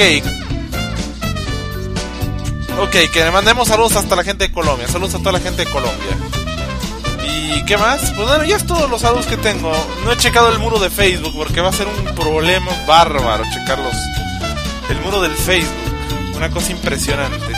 que le mandemos saludos hasta la gente de Colombia. Saludos a toda la gente de Colombia. ¿Y qué más? Pues bueno, ya es todos los saludos que tengo. No he checado el muro de Facebook porque va a ser un problema bárbaro checarlos. El muro del Facebook, una cosa impresionante.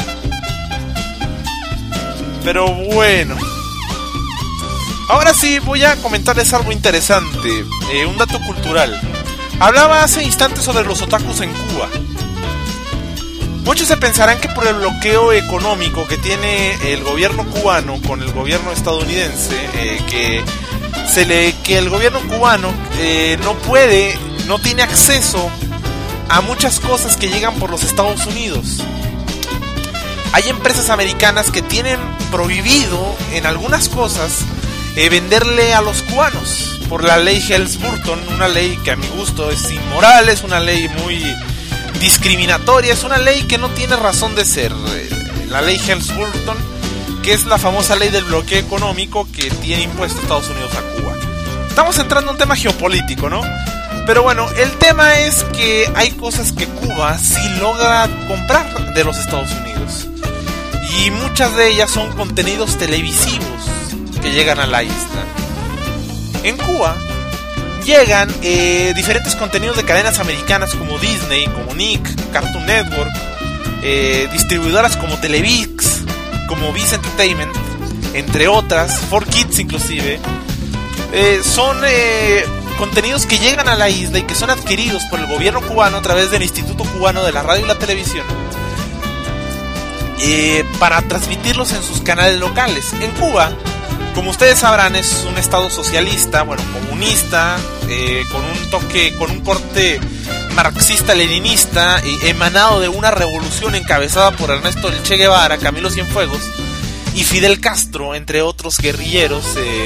Pero bueno, ahora sí voy a comentarles algo interesante. Un dato cultural. Hablaba hace instantes sobre los otakus en Cuba. Muchos se pensarán que por el bloqueo económico que tiene el gobierno cubano con el gobierno estadounidense, que el gobierno cubano no tiene acceso a muchas cosas que llegan por los Estados Unidos. Hay empresas americanas que tienen prohibido en algunas cosas venderle a los cubanos por la ley Helms-Burton, una ley que a mi gusto es inmoral, es una ley muy discriminatoria, es una ley que no tiene razón de ser. La ley Helms-Burton, que es la famosa ley del bloqueo económico que tiene impuesto Estados Unidos a Cuba. Estamos entrando en un tema geopolítico, ¿no? Pero bueno, el tema es que hay cosas que Cuba sí logra comprar de los Estados Unidos. Y muchas de ellas son contenidos televisivos que llegan a la isla. En Cuba llegan diferentes contenidos de cadenas americanas como Disney, como Nick, Cartoon Network, distribuidoras como Televix, como Viz Entertainment, entre otras, 4Kids inclusive. Son contenidos que llegan a la isla y que son adquiridos por el gobierno cubano a través del Instituto Cubano de la Radio y la Televisión, para transmitirlos en sus canales locales. En Cuba, como ustedes sabrán, es un estado socialista, bueno, comunista, con un corte marxista-leninista, emanado de una revolución encabezada por Ernesto El Che Guevara, Camilo Cienfuegos y Fidel Castro, entre otros guerrilleros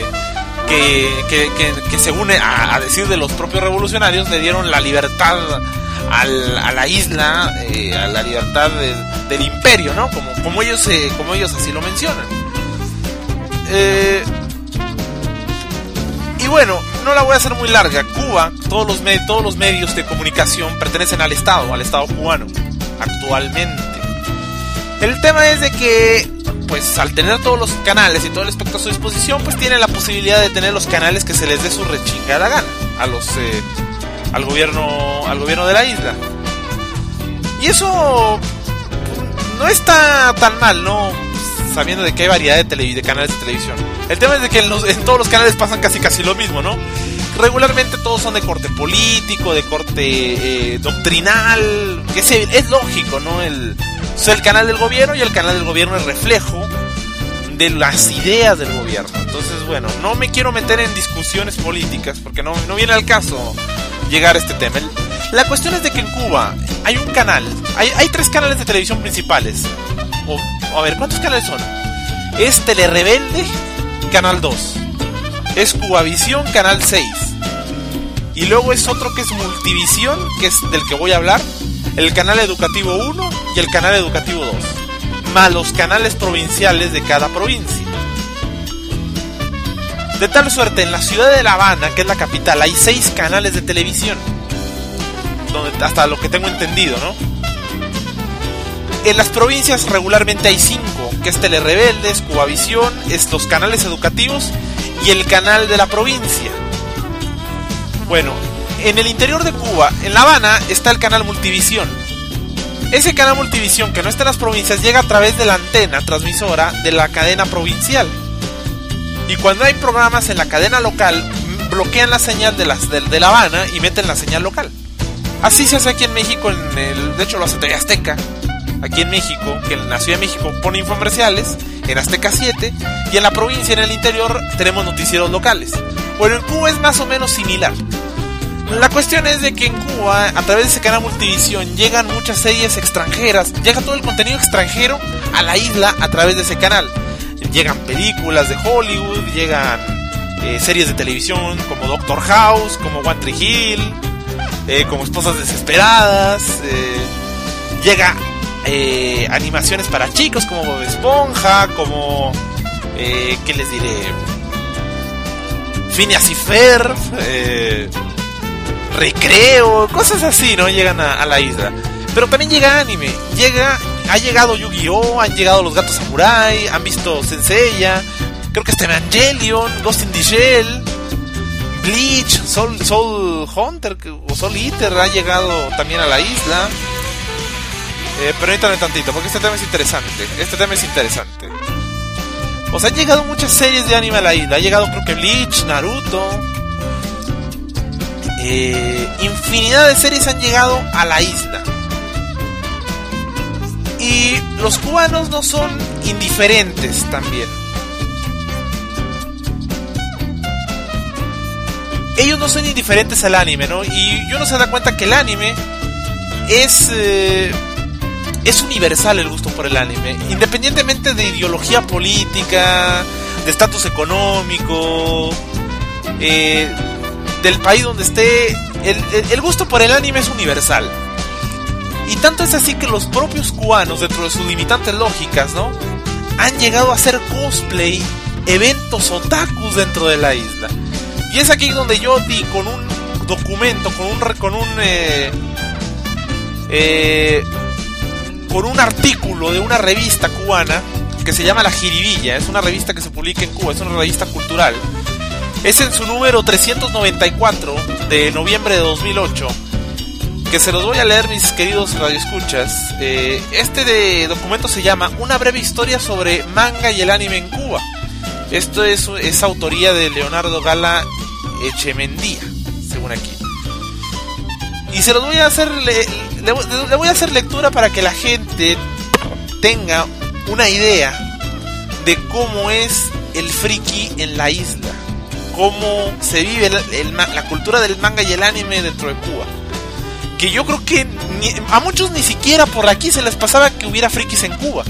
que según a decir de los propios revolucionarios, le dieron la libertad a la isla, a la libertad del imperio, ¿no? Como ellos así lo mencionan. Y bueno, no la voy a hacer muy larga. Cuba, todos los medios de comunicación pertenecen al Estado cubano, actualmente. El tema es de que, pues, al tener todos los canales y todo el espectro a su disposición, pues tienen la posibilidad de tener los canales que se les dé su rechingada gana al gobierno de la isla. Y eso no está tan mal, ¿no? Sabiendo de que hay variedad de canales de televisión. El tema es de que en todos los canales pasan casi lo mismo, ¿no? Regularmente todos son de corte político, de corte doctrinal, que es lógico, ¿no? El canal del gobierno, y el canal del gobierno es reflejo de las ideas del gobierno. Entonces, bueno, no me quiero meter en discusiones políticas porque no viene al caso llegar a este tema. La cuestión es de que en Cuba hay un canal, hay 3 canales de televisión principales. A ver, ¿cuántos canales son? Es Telerebelde, Canal 2. Es Cubavisión, Canal 6. Y luego es otro que es Multivisión, que es del que voy a hablar, el Canal Educativo 1 y el Canal Educativo 2, más los canales provinciales de cada provincia. De tal suerte, en la ciudad de La Habana, que es la capital, hay 6 canales de televisión, hasta lo que tengo entendido, ¿no? En las provincias regularmente hay 5, que es Telerebeldes, Cubavisión, los canales educativos y el canal de la provincia. Bueno, en el interior de Cuba, en La Habana, está el canal Multivisión. Ese canal Multivisión, que no está en las provincias, llega a través de la antena transmisora de la cadena provincial. Y cuando hay programas en la cadena local, bloquean la señal de La Habana y meten la señal local. Así se hace aquí en México, de hecho lo hace TV Azteca. Aquí en México, que en la Ciudad de México pone infomerciales, en Azteca 7, y en la provincia, en el interior, tenemos noticieros locales. Bueno, en Cuba es más o menos similar. La cuestión es de que en Cuba, a través de ese canal Multivisión, llegan muchas series extranjeras, llega todo el contenido extranjero a la isla a través de ese canal. Llegan películas de Hollywood, llegan series de televisión como Doctor House, como One Tree Hill, como Esposas Desesperadas, llega animaciones para chicos como Bob Esponja, como ¿qué les diré? Phineas y Ferb, Recreo, cosas así, ¿no? Llegan a la isla. Pero también llega anime, ha llegado Yu-Gi-Oh, han llegado Los Gatos Samurai, han visto Senseiya, creo que está Evangelion, Ghost in the Shell, Bleach, Soul Hunter o Soul Eater ha llegado también a la isla. Permítanme tantito, porque este tema es interesante. O sea, han llegado muchas series de anime a la isla. Ha llegado, creo que Bleach, Naruto, infinidad de series han llegado a la isla. Y los cubanos no son indiferentes también. Ellos no son indiferentes al anime, ¿no? Y uno se da cuenta que el anime es universal, el gusto por el anime, independientemente de ideología política, de estatus económico, del país donde esté. El gusto por el anime es universal. Y tanto es así que los propios cubanos, dentro de sus limitantes lógicas, ¿no?, han llegado a hacer cosplay, eventos otakus dentro de la isla. Y es aquí donde yo di con un documento, con un artículo de una revista cubana que se llama La Jiribilla. Es una revista que se publica en Cuba, es una revista cultural. Es en su número 394 de noviembre de 2008, que se los voy a leer, mis queridos radioescuchas. Este documento se llama Una breve historia sobre manga y el anime en Cuba. Esto es autoría de Leonardo Gala Echemendía, según aquí. Y se los voy a hacer, le voy a hacer lectura para que la gente tenga una idea de cómo es el friki en la isla, cómo se vive la cultura del manga y el anime dentro de Cuba. Que yo creo que a muchos ni siquiera por aquí se les pasaba que hubiera frikis en Cuba.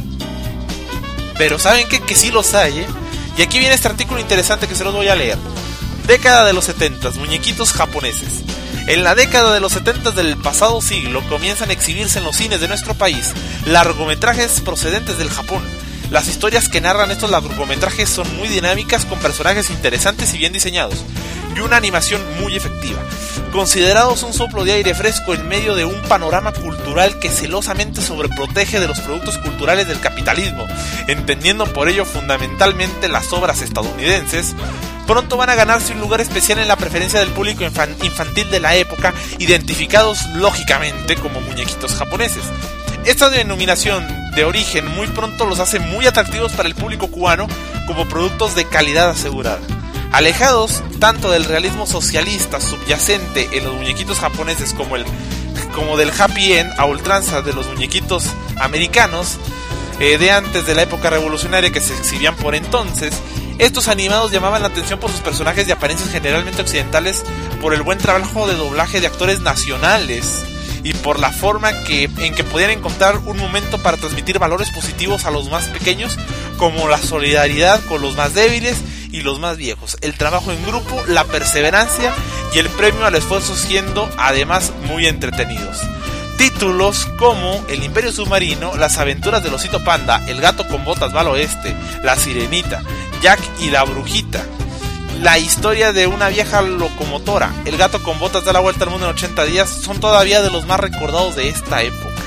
Pero ¿saben qué? Que sí los hay, ¿eh? Y aquí viene este artículo interesante que se los voy a leer. Década de los 70, muñequitos japoneses. En la década de los 70 del pasado siglo comienzan a exhibirse en los cines de nuestro país largometrajes procedentes del Japón. Las historias que narran estos largometrajes son muy dinámicas, con personajes interesantes y bien diseñados, y una animación muy efectiva, considerados un soplo de aire fresco en medio de un panorama cultural que celosamente sobreprotege de los productos culturales del capitalismo, entendiendo por ello fundamentalmente las obras estadounidenses. Pronto van a ganarse un lugar especial en la preferencia del público infantil de la época, identificados lógicamente como muñequitos japoneses. Esta denominación de origen muy pronto los hace muy atractivos para el público cubano como productos de calidad asegurada. Alejados tanto del realismo socialista subyacente en los muñequitos japoneses como del happy end a ultranza de los muñequitos americanos de antes de la época revolucionaria que se exhibían por entonces, estos animados llamaban la atención por sus personajes de apariencias generalmente occidentales, por el buen trabajo de doblaje de actores nacionales y por la forma en que podían encontrar un momento para transmitir valores positivos a los más pequeños, como la solidaridad con los más débiles y los más viejos, el trabajo en grupo, la perseverancia y el premio al esfuerzo, siendo además muy entretenidos. Títulos como El Imperio Submarino, Las Aventuras del Osito Panda, El Gato con Botas va al Oeste, La Sirenita, Jack y la Brujita, La Historia de una vieja locomotora, El Gato con Botas da la vuelta al mundo en 80 días, son todavía de los más recordados de esta época.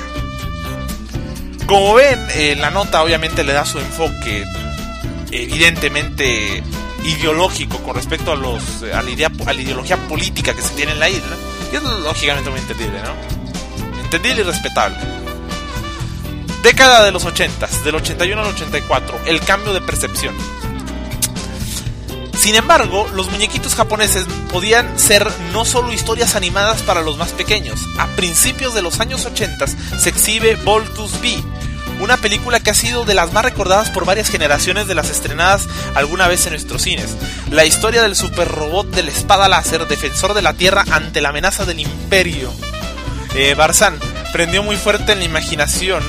Como ven, la nota obviamente le da su enfoque evidentemente ideológico con respecto a la ideología política que se tiene en la isla, y es lógicamente muy entendible, ¿no? Entendible y respetable. Década de los 80, del 81 al 84, el cambio de percepción. Sin embargo, los muñequitos japoneses podían ser no solo historias animadas para los más pequeños. A principios de los años 80 se exhibe Voltus V, una película que ha sido de las más recordadas por varias generaciones de las estrenadas alguna vez en nuestros cines. La historia del superrobot de la espada láser, defensor de la Tierra ante la amenaza del Imperio. Barzán prendió muy fuerte en la imaginación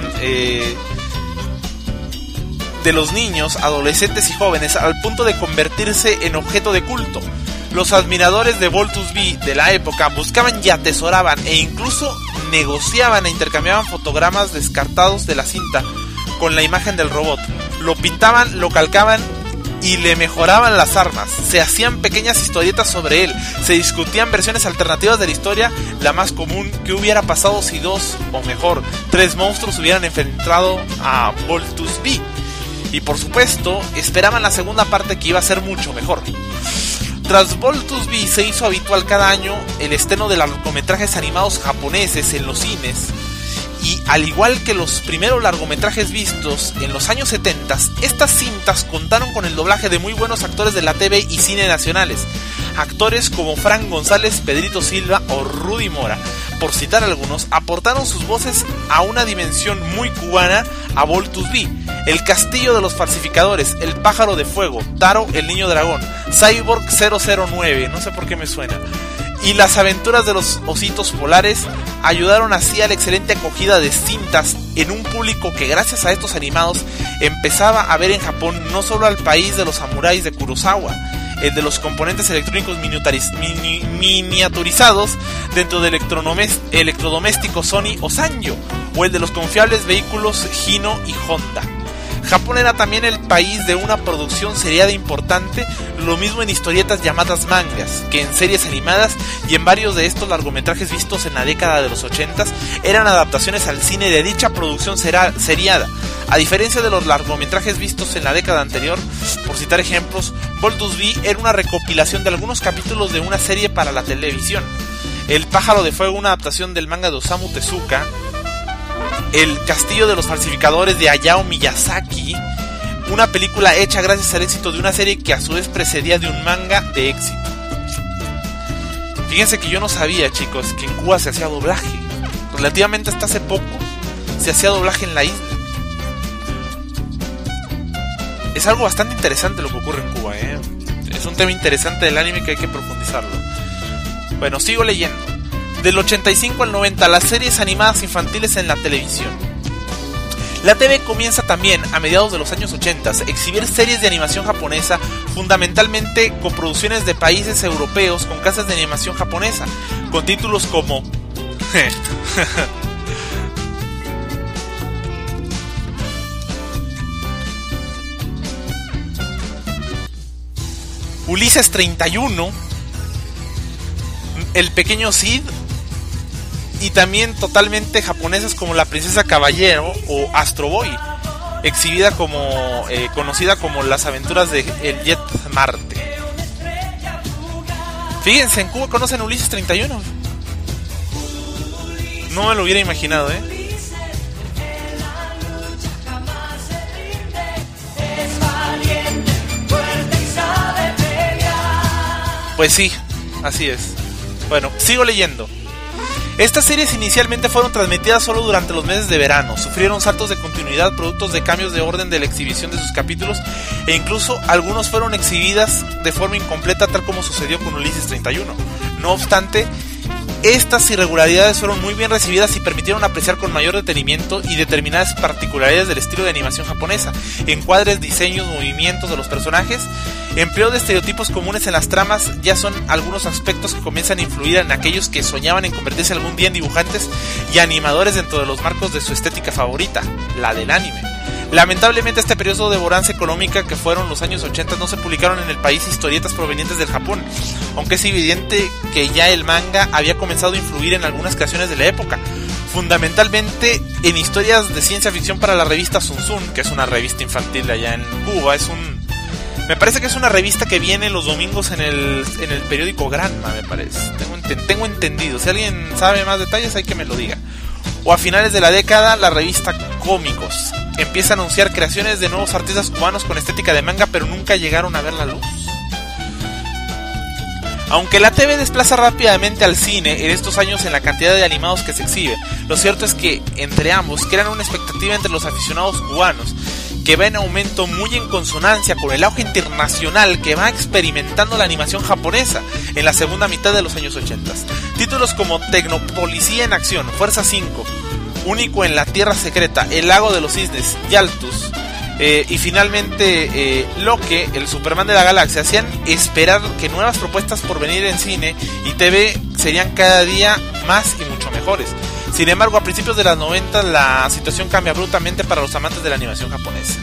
de los niños, adolescentes y jóvenes, al punto de convertirse en objeto de culto. Los admiradores de Voltus V de la época buscaban y atesoraban e incluso negociaban e intercambiaban fotogramas descartados de la cinta con la imagen del robot. Lo pintaban, lo calcaban y le mejoraban las armas. Se hacían pequeñas historietas sobre él. Se discutían versiones alternativas de la historia. La más común: ¿qué hubiera pasado si 2, o mejor 3 monstruos hubieran enfrentado a Voltus V? Y por supuesto, esperaban la segunda parte, que iba a ser mucho mejor. Tras Voltus V se hizo habitual cada año el estreno de largometrajes animados japoneses en los cines. Y al igual que los primeros largometrajes vistos en los años 70, estas cintas contaron con el doblaje de muy buenos actores de la TV y cine nacionales. Actores como Frank González, Pedrito Silva o Rudy Mora. por citar algunos, aportaron sus voces a una dimensión muy cubana a Voltus V, El Castillo de los Falsificadores, El Pájaro de Fuego, Taro, el Niño Dragón, Cyborg 009, no sé por qué me suena, y Las Aventuras de los Ositos Polares. Ayudaron así a la excelente acogida de cintas en un público que gracias a estos animados empezaba a ver en Japón no solo al país de los samuráis de Kurosawa, el de los componentes electrónicos miniaturizados dentro de electrodomésticos Sony o Sanyo, o el de los confiables vehículos Hino y Honda. Japón era también el país de una producción seriada importante, lo mismo en historietas llamadas mangas, que en series animadas, y en varios de estos largometrajes vistos en la década de los 80 eran adaptaciones al cine de dicha producción seriada. A diferencia de los largometrajes vistos en la década anterior, por citar ejemplos, Voltus V era una recopilación de algunos capítulos de una serie para la televisión. El Pájaro de Fuego, una adaptación del manga de Osamu Tezuka. El Castillo de los Falsificadores de Hayao Miyazaki, una película hecha gracias al éxito de una serie que a su vez precedía de un manga de éxito. Fíjense que yo no sabía, chicos, que en Cuba se hacía doblaje. Relativamente hasta hace poco se hacía doblaje en la isla. Es algo bastante interesante lo que ocurre en Cuba, ¿eh? Es un tema interesante del anime que hay que profundizarlo. Bueno, sigo leyendo. Del 85 al 90, las series animadas infantiles en la televisión. La TV comienza también, a mediados de los años 80, a exhibir series de animación japonesa, fundamentalmente coproducciones de países europeos con casas de animación japonesa, con títulos como... Ulises 31, El Pequeño Cid, y también totalmente japonesas como La Princesa Caballero o Astro Boy, exhibida como conocida como Las Aventuras de El Jet Marte. Fíjense, en Cuba conocen Ulises 31. No me lo hubiera imaginado, ¿eh? Pues sí, así es. Bueno, sigo leyendo. Estas series inicialmente fueron transmitidas solo durante los meses de verano, sufrieron saltos de continuidad productos de cambios de orden de la exhibición de sus capítulos, e incluso algunos fueron exhibidas de forma incompleta, tal como sucedió con Ulises 31. No obstante, estas irregularidades fueron muy bien recibidas y permitieron apreciar con mayor detenimiento y determinadas particularidades del estilo de animación japonesa, encuadres, diseños, movimientos de los personajes. Empleo de estereotipos comunes en las tramas ya son algunos aspectos que comienzan a influir en aquellos que soñaban en convertirse algún día en dibujantes y animadores dentro de los marcos de su estética favorita, la del anime. Lamentablemente, este periodo de bonanza económica que fueron los años 80 no se publicaron en el país historietas provenientes del Japón, aunque es evidente que ya el manga había comenzado a influir en algunas creaciones de la época, fundamentalmente en historias de ciencia ficción para la revista Sun Sun, que es una revista infantil allá en Cuba. Me parece que es una revista que viene los domingos en el periódico Granma, me parece. Tengo entendido. Si alguien sabe más detalles, hay que me lo diga. O a finales de la década, la revista Cómicos empieza a anunciar creaciones de nuevos artistas cubanos con estética de manga, pero nunca llegaron a ver la luz. Aunque la TV desplaza rápidamente al cine en estos años en la cantidad de animados que se exhibe, lo cierto es que entre ambos crean una expectativa entre los aficionados cubanos que va en aumento, muy en consonancia con el auge internacional que va experimentando la animación japonesa en la segunda mitad de los años 80. Títulos como Tecnopolicía en Acción, Fuerza 5, Único en la Tierra Secreta, El Lago de los Cisnes, Yaltus, y finalmente Loque, el Superman de la Galaxia, hacían esperar que nuevas propuestas por venir en cine y TV serían cada día más y mucho mejores. Sin embargo, a principios de los 90 la situación cambia abruptamente para los amantes de la animación japonesa.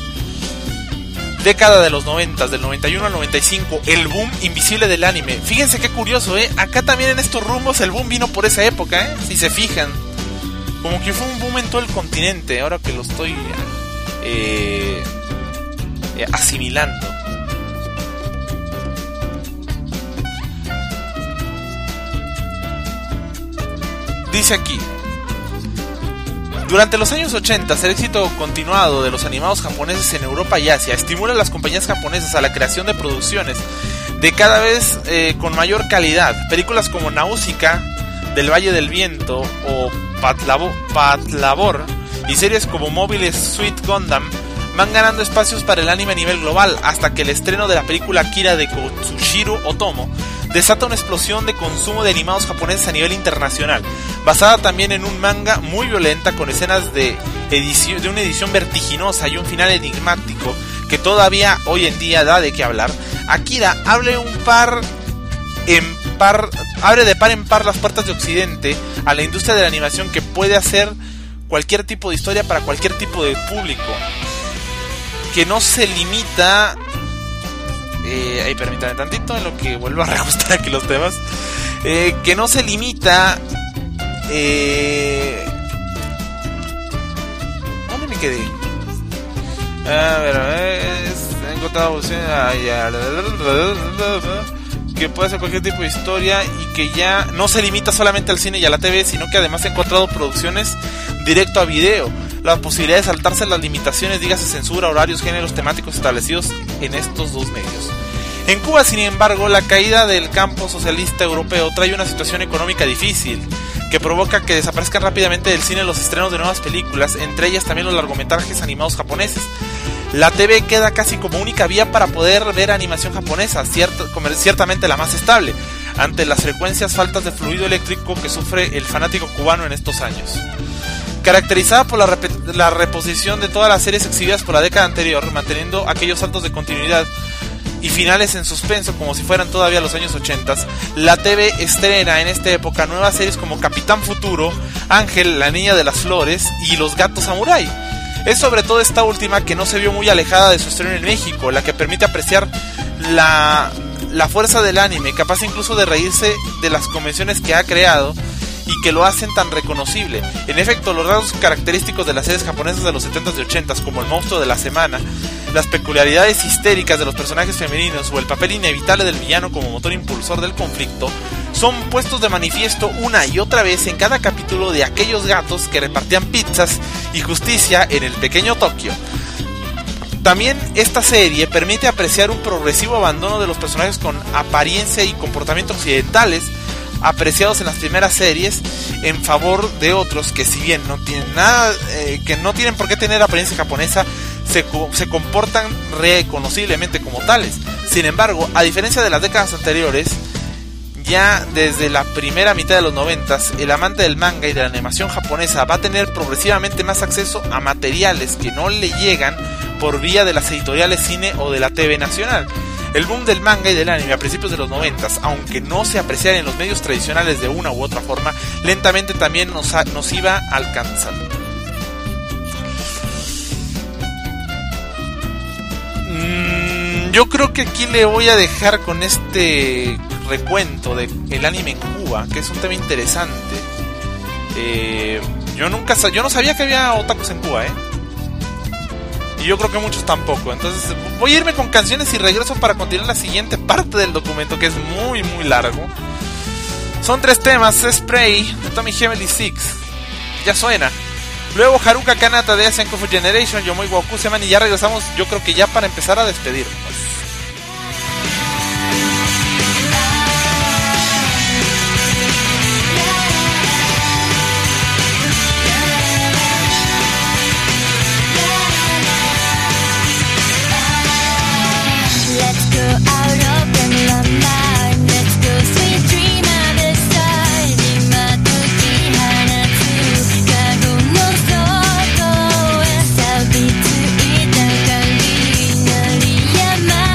Década de los 90, del 91 al 95, el boom invisible del anime. Fíjense qué curioso, acá también en estos rumbos el boom vino por esa época, si se fijan. Como que fue un boom en todo el continente, ahora que lo estoy asimilando. Dice aquí: durante los años 80, el éxito continuado de los animados japoneses en Europa y Asia estimula a las compañías japonesas a la creación de producciones de cada vez con mayor calidad. Películas como Nausicaa del Valle del Viento o Patlabor y series como Mobile Suit Gundam van ganando espacios para el anime a nivel global, hasta que el estreno de la película Akira de Katsushiro Otomo desata una explosión de consumo de animados japoneses a nivel internacional, basada también en un manga muy violenta con escenas de una edición vertiginosa y un final enigmático que todavía hoy en día da de qué hablar. Akira abre de par en par las puertas de Occidente a la industria de la animación, que puede hacer cualquier tipo de historia para cualquier tipo de público, que no se limita... ahí permítanme tantito en lo que vuelvo a reajustar aquí los temas. Que no se limita... ¿dónde me quedé? A ver, he encontrado que puede hacer cualquier tipo de historia y que ya no se limita solamente al cine y a la TV, sino que además ha encontrado producciones directo a video, la posibilidad de saltarse las limitaciones, dígase censura, horarios, géneros temáticos establecidos en estos dos medios. En Cuba, sin embargo, la caída del campo socialista europeo trae una situación económica difícil, que provoca que desaparezcan rápidamente del cine los estrenos de nuevas películas, entre ellas también los largometrajes animados japoneses. La TV queda casi como única vía para poder ver animación japonesa, ciertamente la más estable, ante las frecuencias faltas de fluido eléctrico que sufre el fanático cubano en estos años. Caracterizada por la reposición de todas las series exhibidas por la década anterior, manteniendo aquellos saltos de continuidad y finales en suspenso como si fueran todavía los años 80, la TV estrena en esta época nuevas series como Capitán Futuro, Ángel, La Niña de las Flores y Los Gatos Samurai. Es sobre todo esta última, que no se vio muy alejada de su estreno en México, la que permite apreciar la fuerza del anime, capaz incluso de reírse de las convenciones que ha creado y que lo hacen tan reconocible. En efecto, los rasgos característicos de las series japonesas de los 70s y 80s, como el monstruo de la semana, las peculiaridades histéricas de los personajes femeninos o el papel inevitable del villano como motor impulsor del conflicto, son puestos de manifiesto una y otra vez en cada capítulo de aquellos gatos que repartían pizzas y justicia en el pequeño Tokio. También esta serie permite apreciar un progresivo abandono de los personajes con apariencia y comportamiento occidentales apreciados en las primeras series, en favor de otros que, si bien no tienen nada, que no tienen por qué tener apariencia japonesa, se comportan reconociblemente como tales. Sin embargo, a diferencia de las décadas anteriores, ya desde la primera mitad de los 90s, el amante del manga y de la animación japonesa va a tener progresivamente más acceso a materiales que no le llegan por vía de las editoriales cine o de la TV nacional. El boom del manga y del anime a principios de los 90s, aunque no se apreciara en los medios tradicionales de una u otra forma, lentamente también nos iba alcanzando. Yo creo que aquí le voy a dejar con este recuento de el anime en Cuba, que es un tema interesante. Yo no sabía que había otakus en Cuba, y yo creo que muchos tampoco. Entonces voy a irme con canciones y regreso para continuar la siguiente parte del documento, que es muy muy largo. Son 3 temas: Spray de Tommy Heavenly Six, ya suena. Luego Haruka Kanata de Asian Kung Fu Generation, Yomoi Wakuseman, y ya regresamos, yo creo que ya para empezar a despedirnos. Yama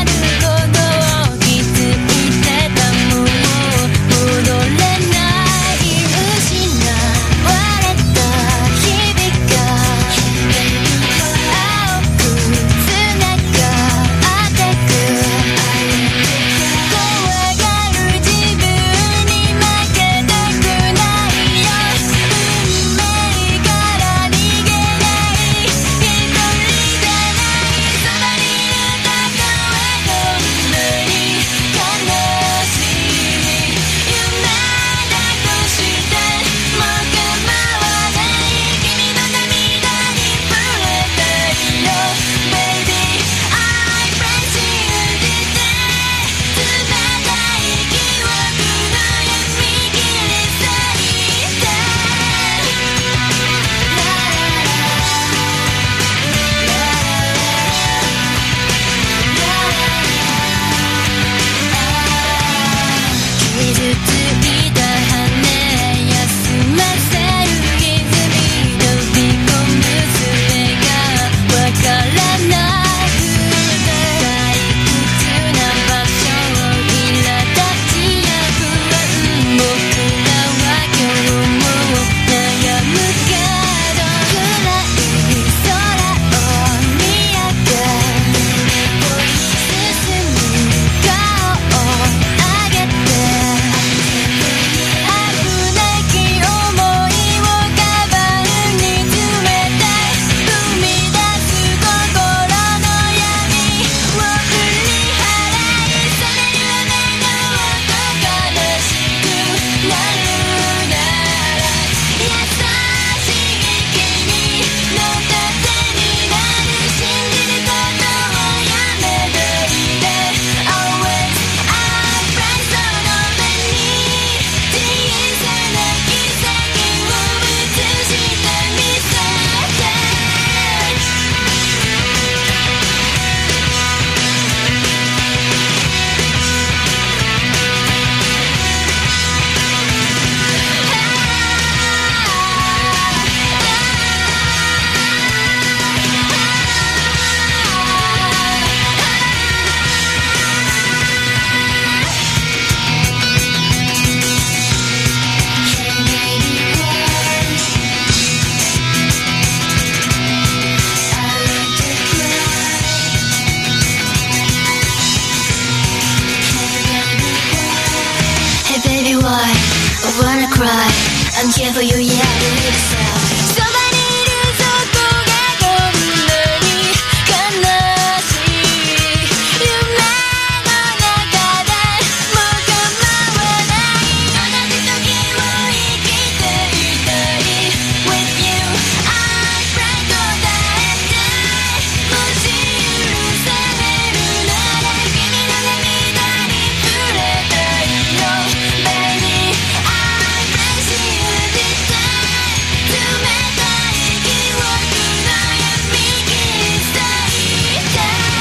cry. I'm here for you, yeah, believe it so. そばにいるそこがこんなに悲しい夢の中でもう構わない。同じ時を生きていたい With you I pray to that day もし許されるなら君の涙に触れたいよ Baby I bless you this time 冷たい記憶の闇消したいって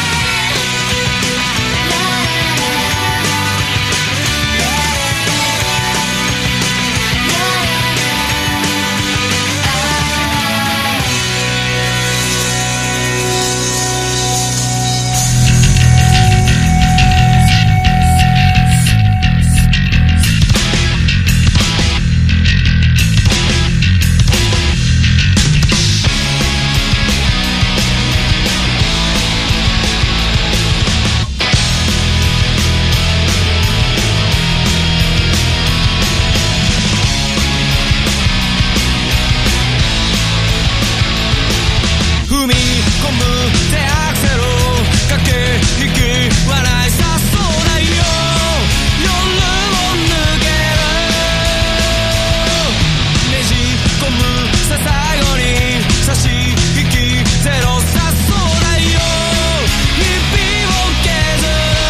踏み込む手アクセル駆け引き笑いさそうだよ夜を抜けるねじ込むさ最後に差し引きゼロさそうだよ日々を削る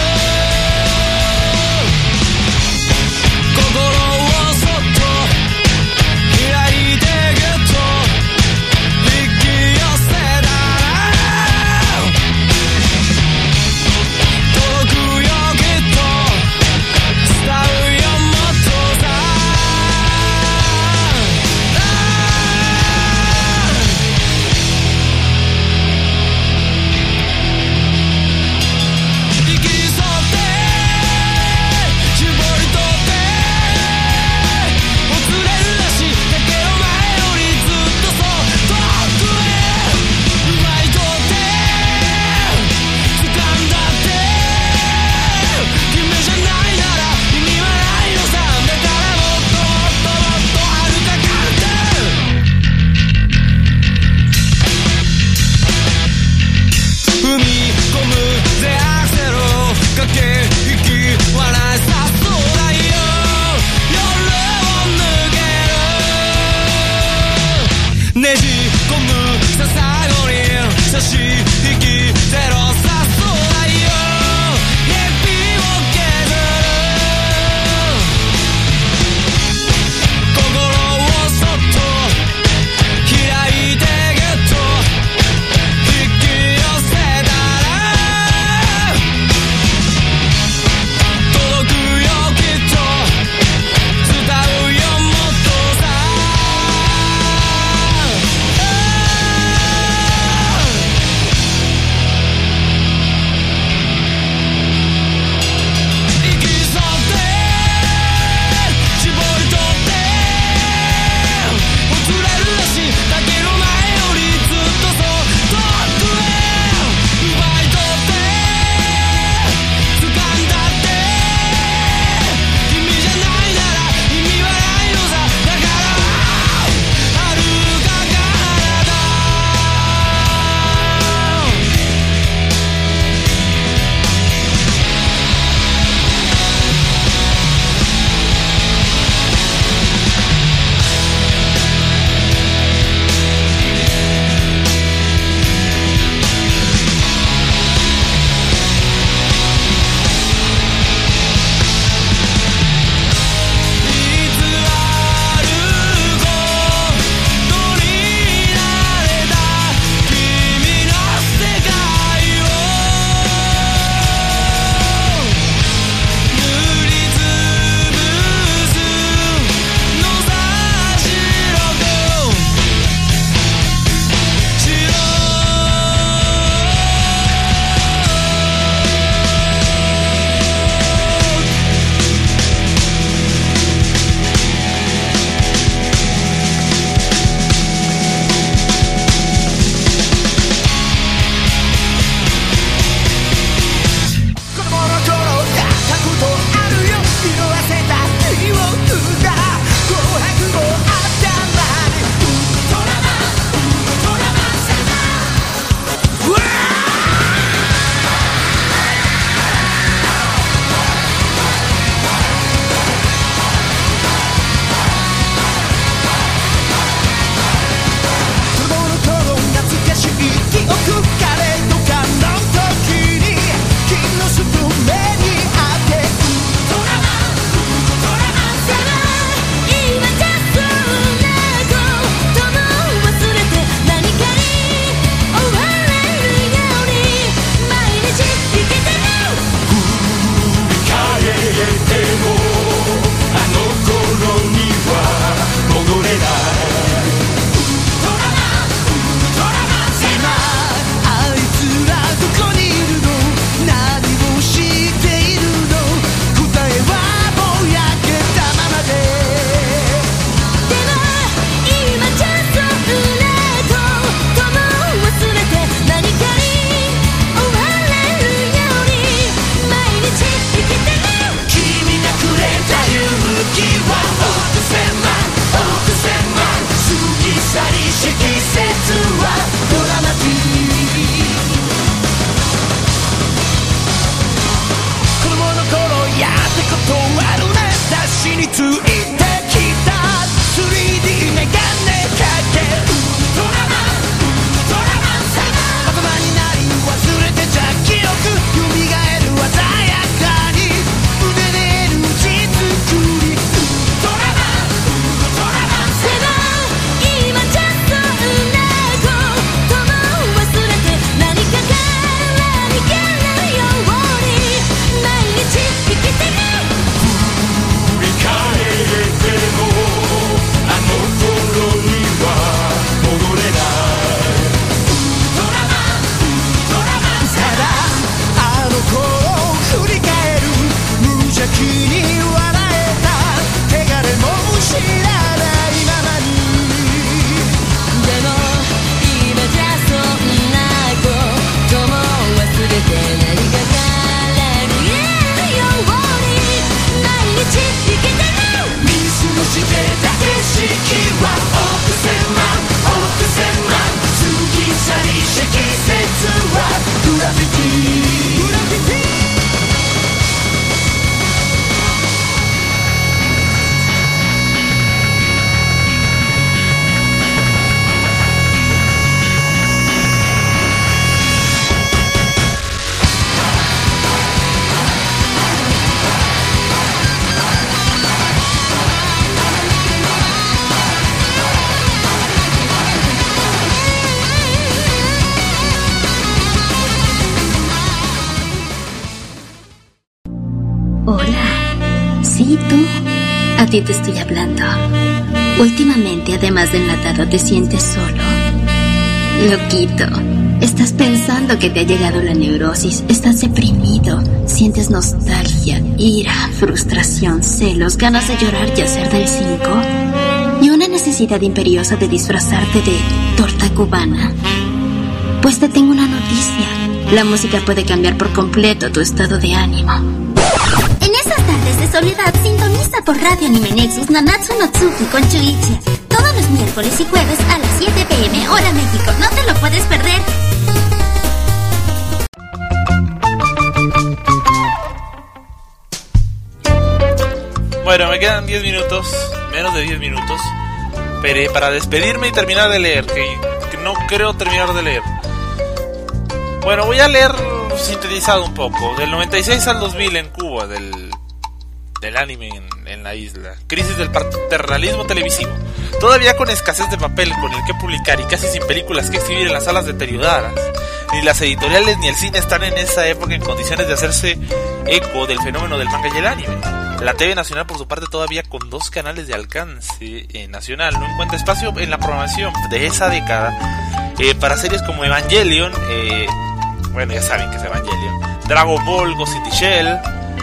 心をそっと開いてぐっと引き寄せた届くよきっと伝うよもっとさ引き添って絞り取ってもつれるらしだけど前よりずっとそう遠くへ奪い取って掴んだって夢じゃないなら意味はないのさだからもっともっともっと遥かかって踏み込むぜアクセル駆け引き笑いさそうだよ夜を抜けるねじ込むさ最後に差し引きゼロさそうだよ日々を削る心をそっと開いてぐっと引き寄せたら届くよきっと伝うよもっとさ A ti te estoy hablando. Últimamente, además de enlatado, ¿te sientes solo? Loquito. Estás pensando que te ha llegado la neurosis. Estás deprimido. Sientes nostalgia, ira, frustración, celos, ganas de llorar y hacer del 5. Y una necesidad imperiosa de disfrazarte de torta cubana. Pues te tengo una noticia. La música puede cambiar por completo tu estado de ánimo. En esas tardes de soledad, sintoniza por Radio Anime Nexus Nanatsu no Tsuki con Chuichi. Todos los miércoles y jueves a las 7 p.m. hora México. No te lo puedes perder. Bueno, me quedan 10 minutos, menos de 10 minutos, pero para despedirme y terminar de leer, que no creo terminar de leer. Bueno, voy a leer sintetizado un poco. Del 96 al 2000 en Cuba, del anime en la isla. Crisis del paternalismo televisivo. Todavía con escasez de papel con el que publicar y casi sin películas que exhibir en las salas deterioradas. Ni las editoriales ni el cine están en esa época en condiciones de hacerse eco del fenómeno del manga y el anime. La TV nacional, por su parte, todavía con 2 canales de alcance nacional, no encuentra espacio en la programación de esa década para series como Evangelion, bueno, ya saben que es Evangelion, Dragon Ball, Ghost in the Shell,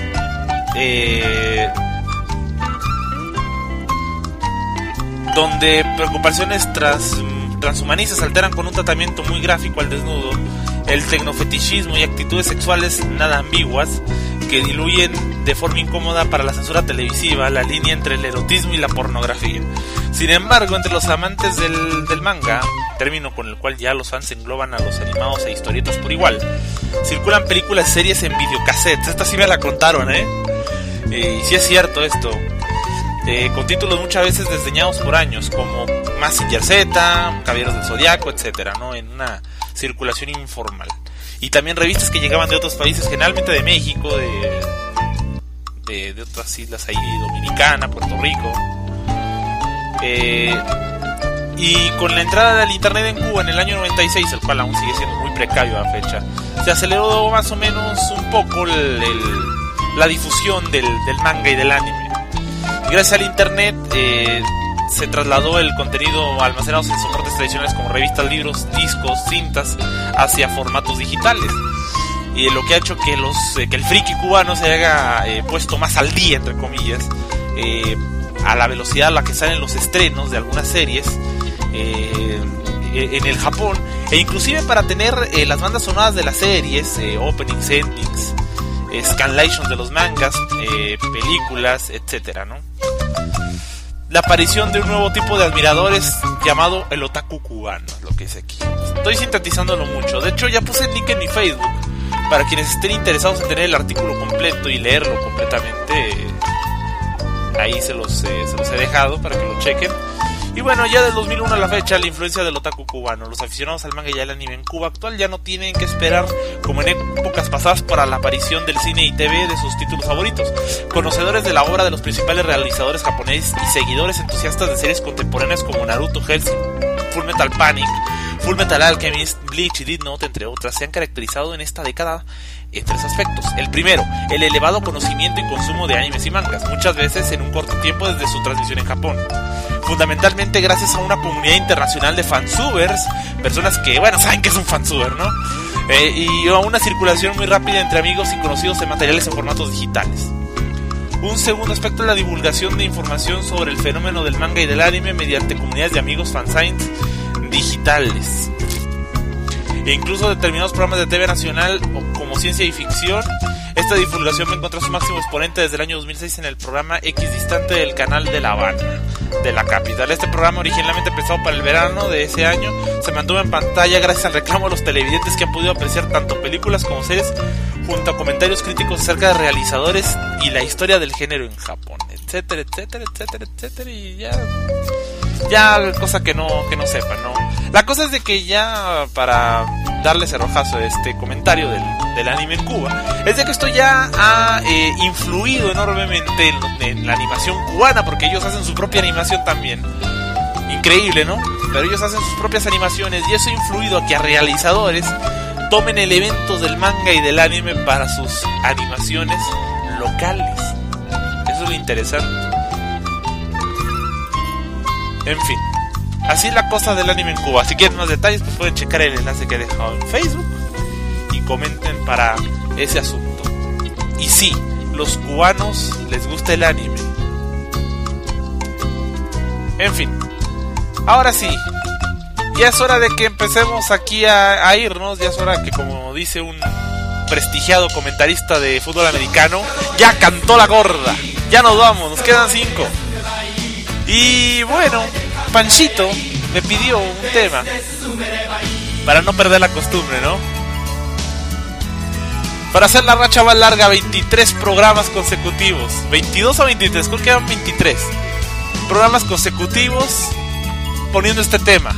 donde preocupaciones transhumanistas alteran con un tratamiento muy gráfico al desnudo, el tecnofetichismo y actitudes sexuales nada ambiguas que diluyen de forma incómoda para la censura televisiva la línea entre el erotismo y la pornografía. Sin embargo, entre los amantes del manga, término con el cual ya los fans engloban a los animados e historietas por igual, circulan películas y series en videocassettes. Esta sí me la contaron, y sí es cierto esto, con títulos muchas veces desdeñados por años, como Mazinger Z, Caballeros del Zodiaco, etcétera, ¿no? En una circulación informal. Y también revistas que llegaban de otros países, generalmente de México, de otras islas ahí, Dominicana, Puerto Rico. Y con la entrada del internet en Cuba en el año 96, el cual aún sigue siendo muy precario a la fecha, se aceleró más o menos un poco la difusión del manga y del anime. Gracias al internet se trasladó el contenido almacenados en soportes tradicionales como revistas, libros, discos, cintas hacia formatos digitales, y lo que ha hecho que el friki cubano se haya puesto más al día, entre comillas, a la velocidad a la que salen los estrenos de algunas series en el Japón, e inclusive para tener las bandas sonoras de las series, openings, endings, scanlations de los mangas, películas, etcétera, ¿no? La aparición de un nuevo tipo de admiradores llamado el otaku cubano, es lo que dice aquí. Estoy sintetizándolo mucho. De hecho, ya puse el link en mi Facebook para quienes estén interesados en tener el artículo completo y leerlo completamente. Ahí se los he dejado para que lo chequen. Y bueno, ya del 2001 a la fecha, la influencia del otaku cubano. Los aficionados al manga y al anime en Cuba actual ya no tienen que esperar, como en épocas pasadas, para la aparición del cine y TV de sus títulos favoritos. Conocedores de la obra de los principales realizadores japoneses y seguidores entusiastas de series contemporáneas como Naruto, Hellsing, Fullmetal Panic, Fullmetal Alchemist, Bleach y Death Note, entre otras, se han caracterizado en esta década en 3 aspectos. El primero, el elevado conocimiento y consumo de animes y mangas, muchas veces en un corto tiempo desde su transmisión en Japón. Fundamentalmente gracias a una comunidad internacional de fansubers, personas que, bueno, saben que es un fansuber, ¿no? Y a una circulación muy rápida entre amigos y conocidos de materiales en formatos digitales. Un segundo aspecto es la divulgación de información sobre el fenómeno del manga y del anime mediante comunidades de amigos fansigns digitales. E incluso determinados programas de TV nacional como Ciencia y Ficción. Esta divulgación me encontró su máximo exponente desde el año 2006 en el programa X Distante del canal de La Habana, de la capital. Este programa, originalmente pensado para el verano de ese año, se mantuvo en pantalla gracias al reclamo de los televidentes que han podido apreciar tanto películas como series, junto a comentarios críticos acerca de realizadores y la historia del género en Japón, etcétera, etcétera, etcétera, etcétera. Y ya cosa que no sepan, ¿no? La cosa es de que ya, para darles cerrojazo a este comentario del anime en Cuba, es de que esto ya ha influido enormemente en la animación cubana, porque ellos hacen su propia animación también. Increíble, ¿no? Pero ellos hacen sus propias animaciones, y eso ha influido a que a realizadores tomen elementos del manga y del anime para sus animaciones locales. Eso es lo interesante. En fin, así es la cosa del anime en Cuba. Si quieren más detalles, pues pueden checar el enlace que he dejado en Facebook y comenten para ese asunto. Y sí, los cubanos les gusta el anime. En fin, ahora sí, ya es hora de que empecemos aquí a irnos. Ya es hora que, como dice un prestigiado comentarista de fútbol americano, ya cantó la gorda. Ya nos vamos, nos quedan 5. Y bueno, Panchito me pidió un tema para no perder la costumbre, ¿no? Para hacer la racha más larga, 23 programas consecutivos. 22 o 23, creo que quedan 23 programas consecutivos poniendo este tema.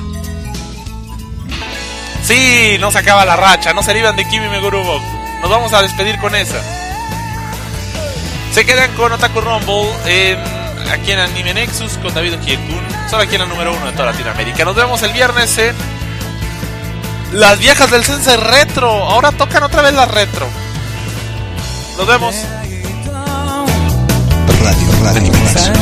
Sí, no se acaba la racha, no se libran de Kimi Megurubok. Nos vamos a despedir con esa. Se quedan con Otaku Rumble aquí en Anime Nexus con David Okiekun, solo aquí en la número 1 de toda Latinoamérica. Nos vemos el viernes en Las Viejas del Sensei Retro. Ahora tocan otra vez la retro. Nos vemos. Radio Anime Nexus.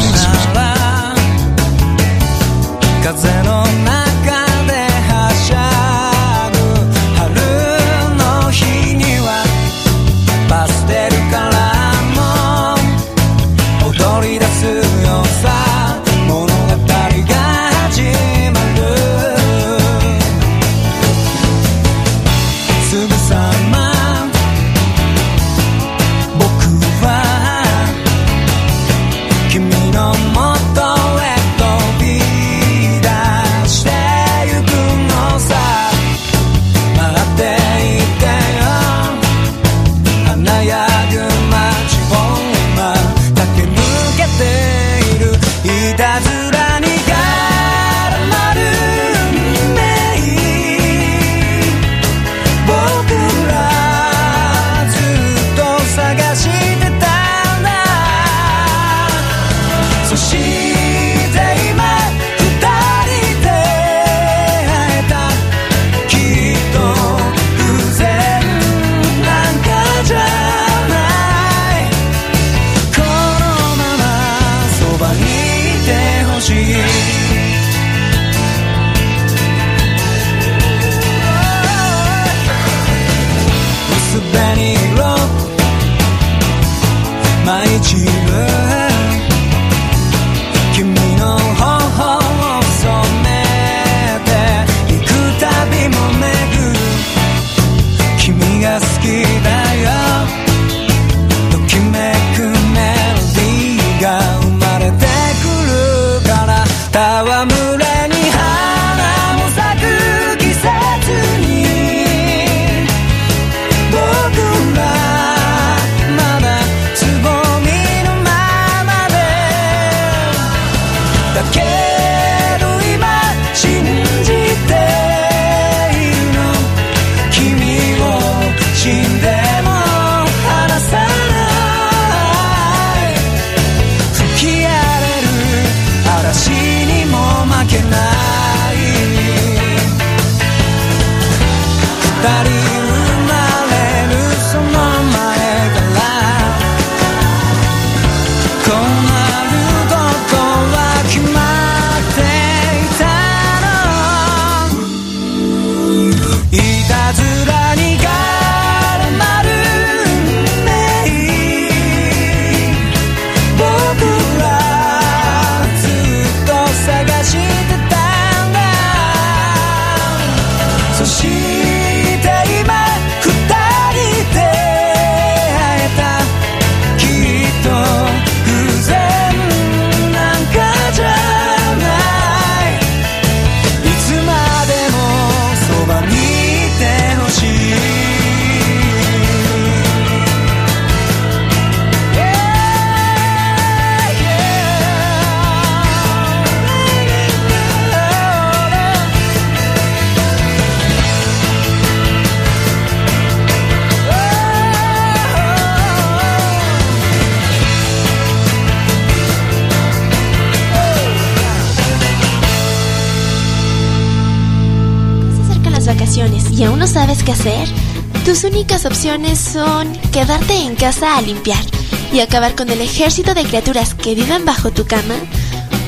¿Y aún no sabes qué hacer? Tus únicas opciones son quedarte en casa a limpiar y acabar con el ejército de criaturas que viven bajo tu cama,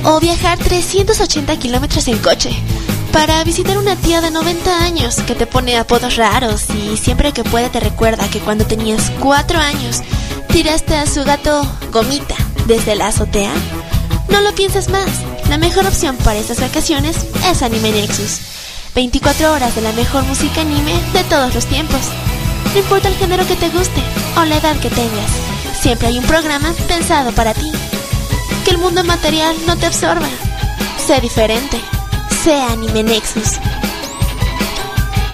O viajar 380 kilómetros en coche para visitar una tía de 90 años que te pone apodos raros y siempre que puede te recuerda que cuando tenías 4 años tiraste a su gato Gomita desde la azotea. No lo pienses más, la mejor opción para estas vacaciones es Anime Nexus. 24 horas de la mejor música anime de todos los tiempos. No importa el género que te guste o la edad que tengas, siempre hay un programa pensado para ti. Que el mundo material no te absorba. Sé diferente. Sé Anime Nexus.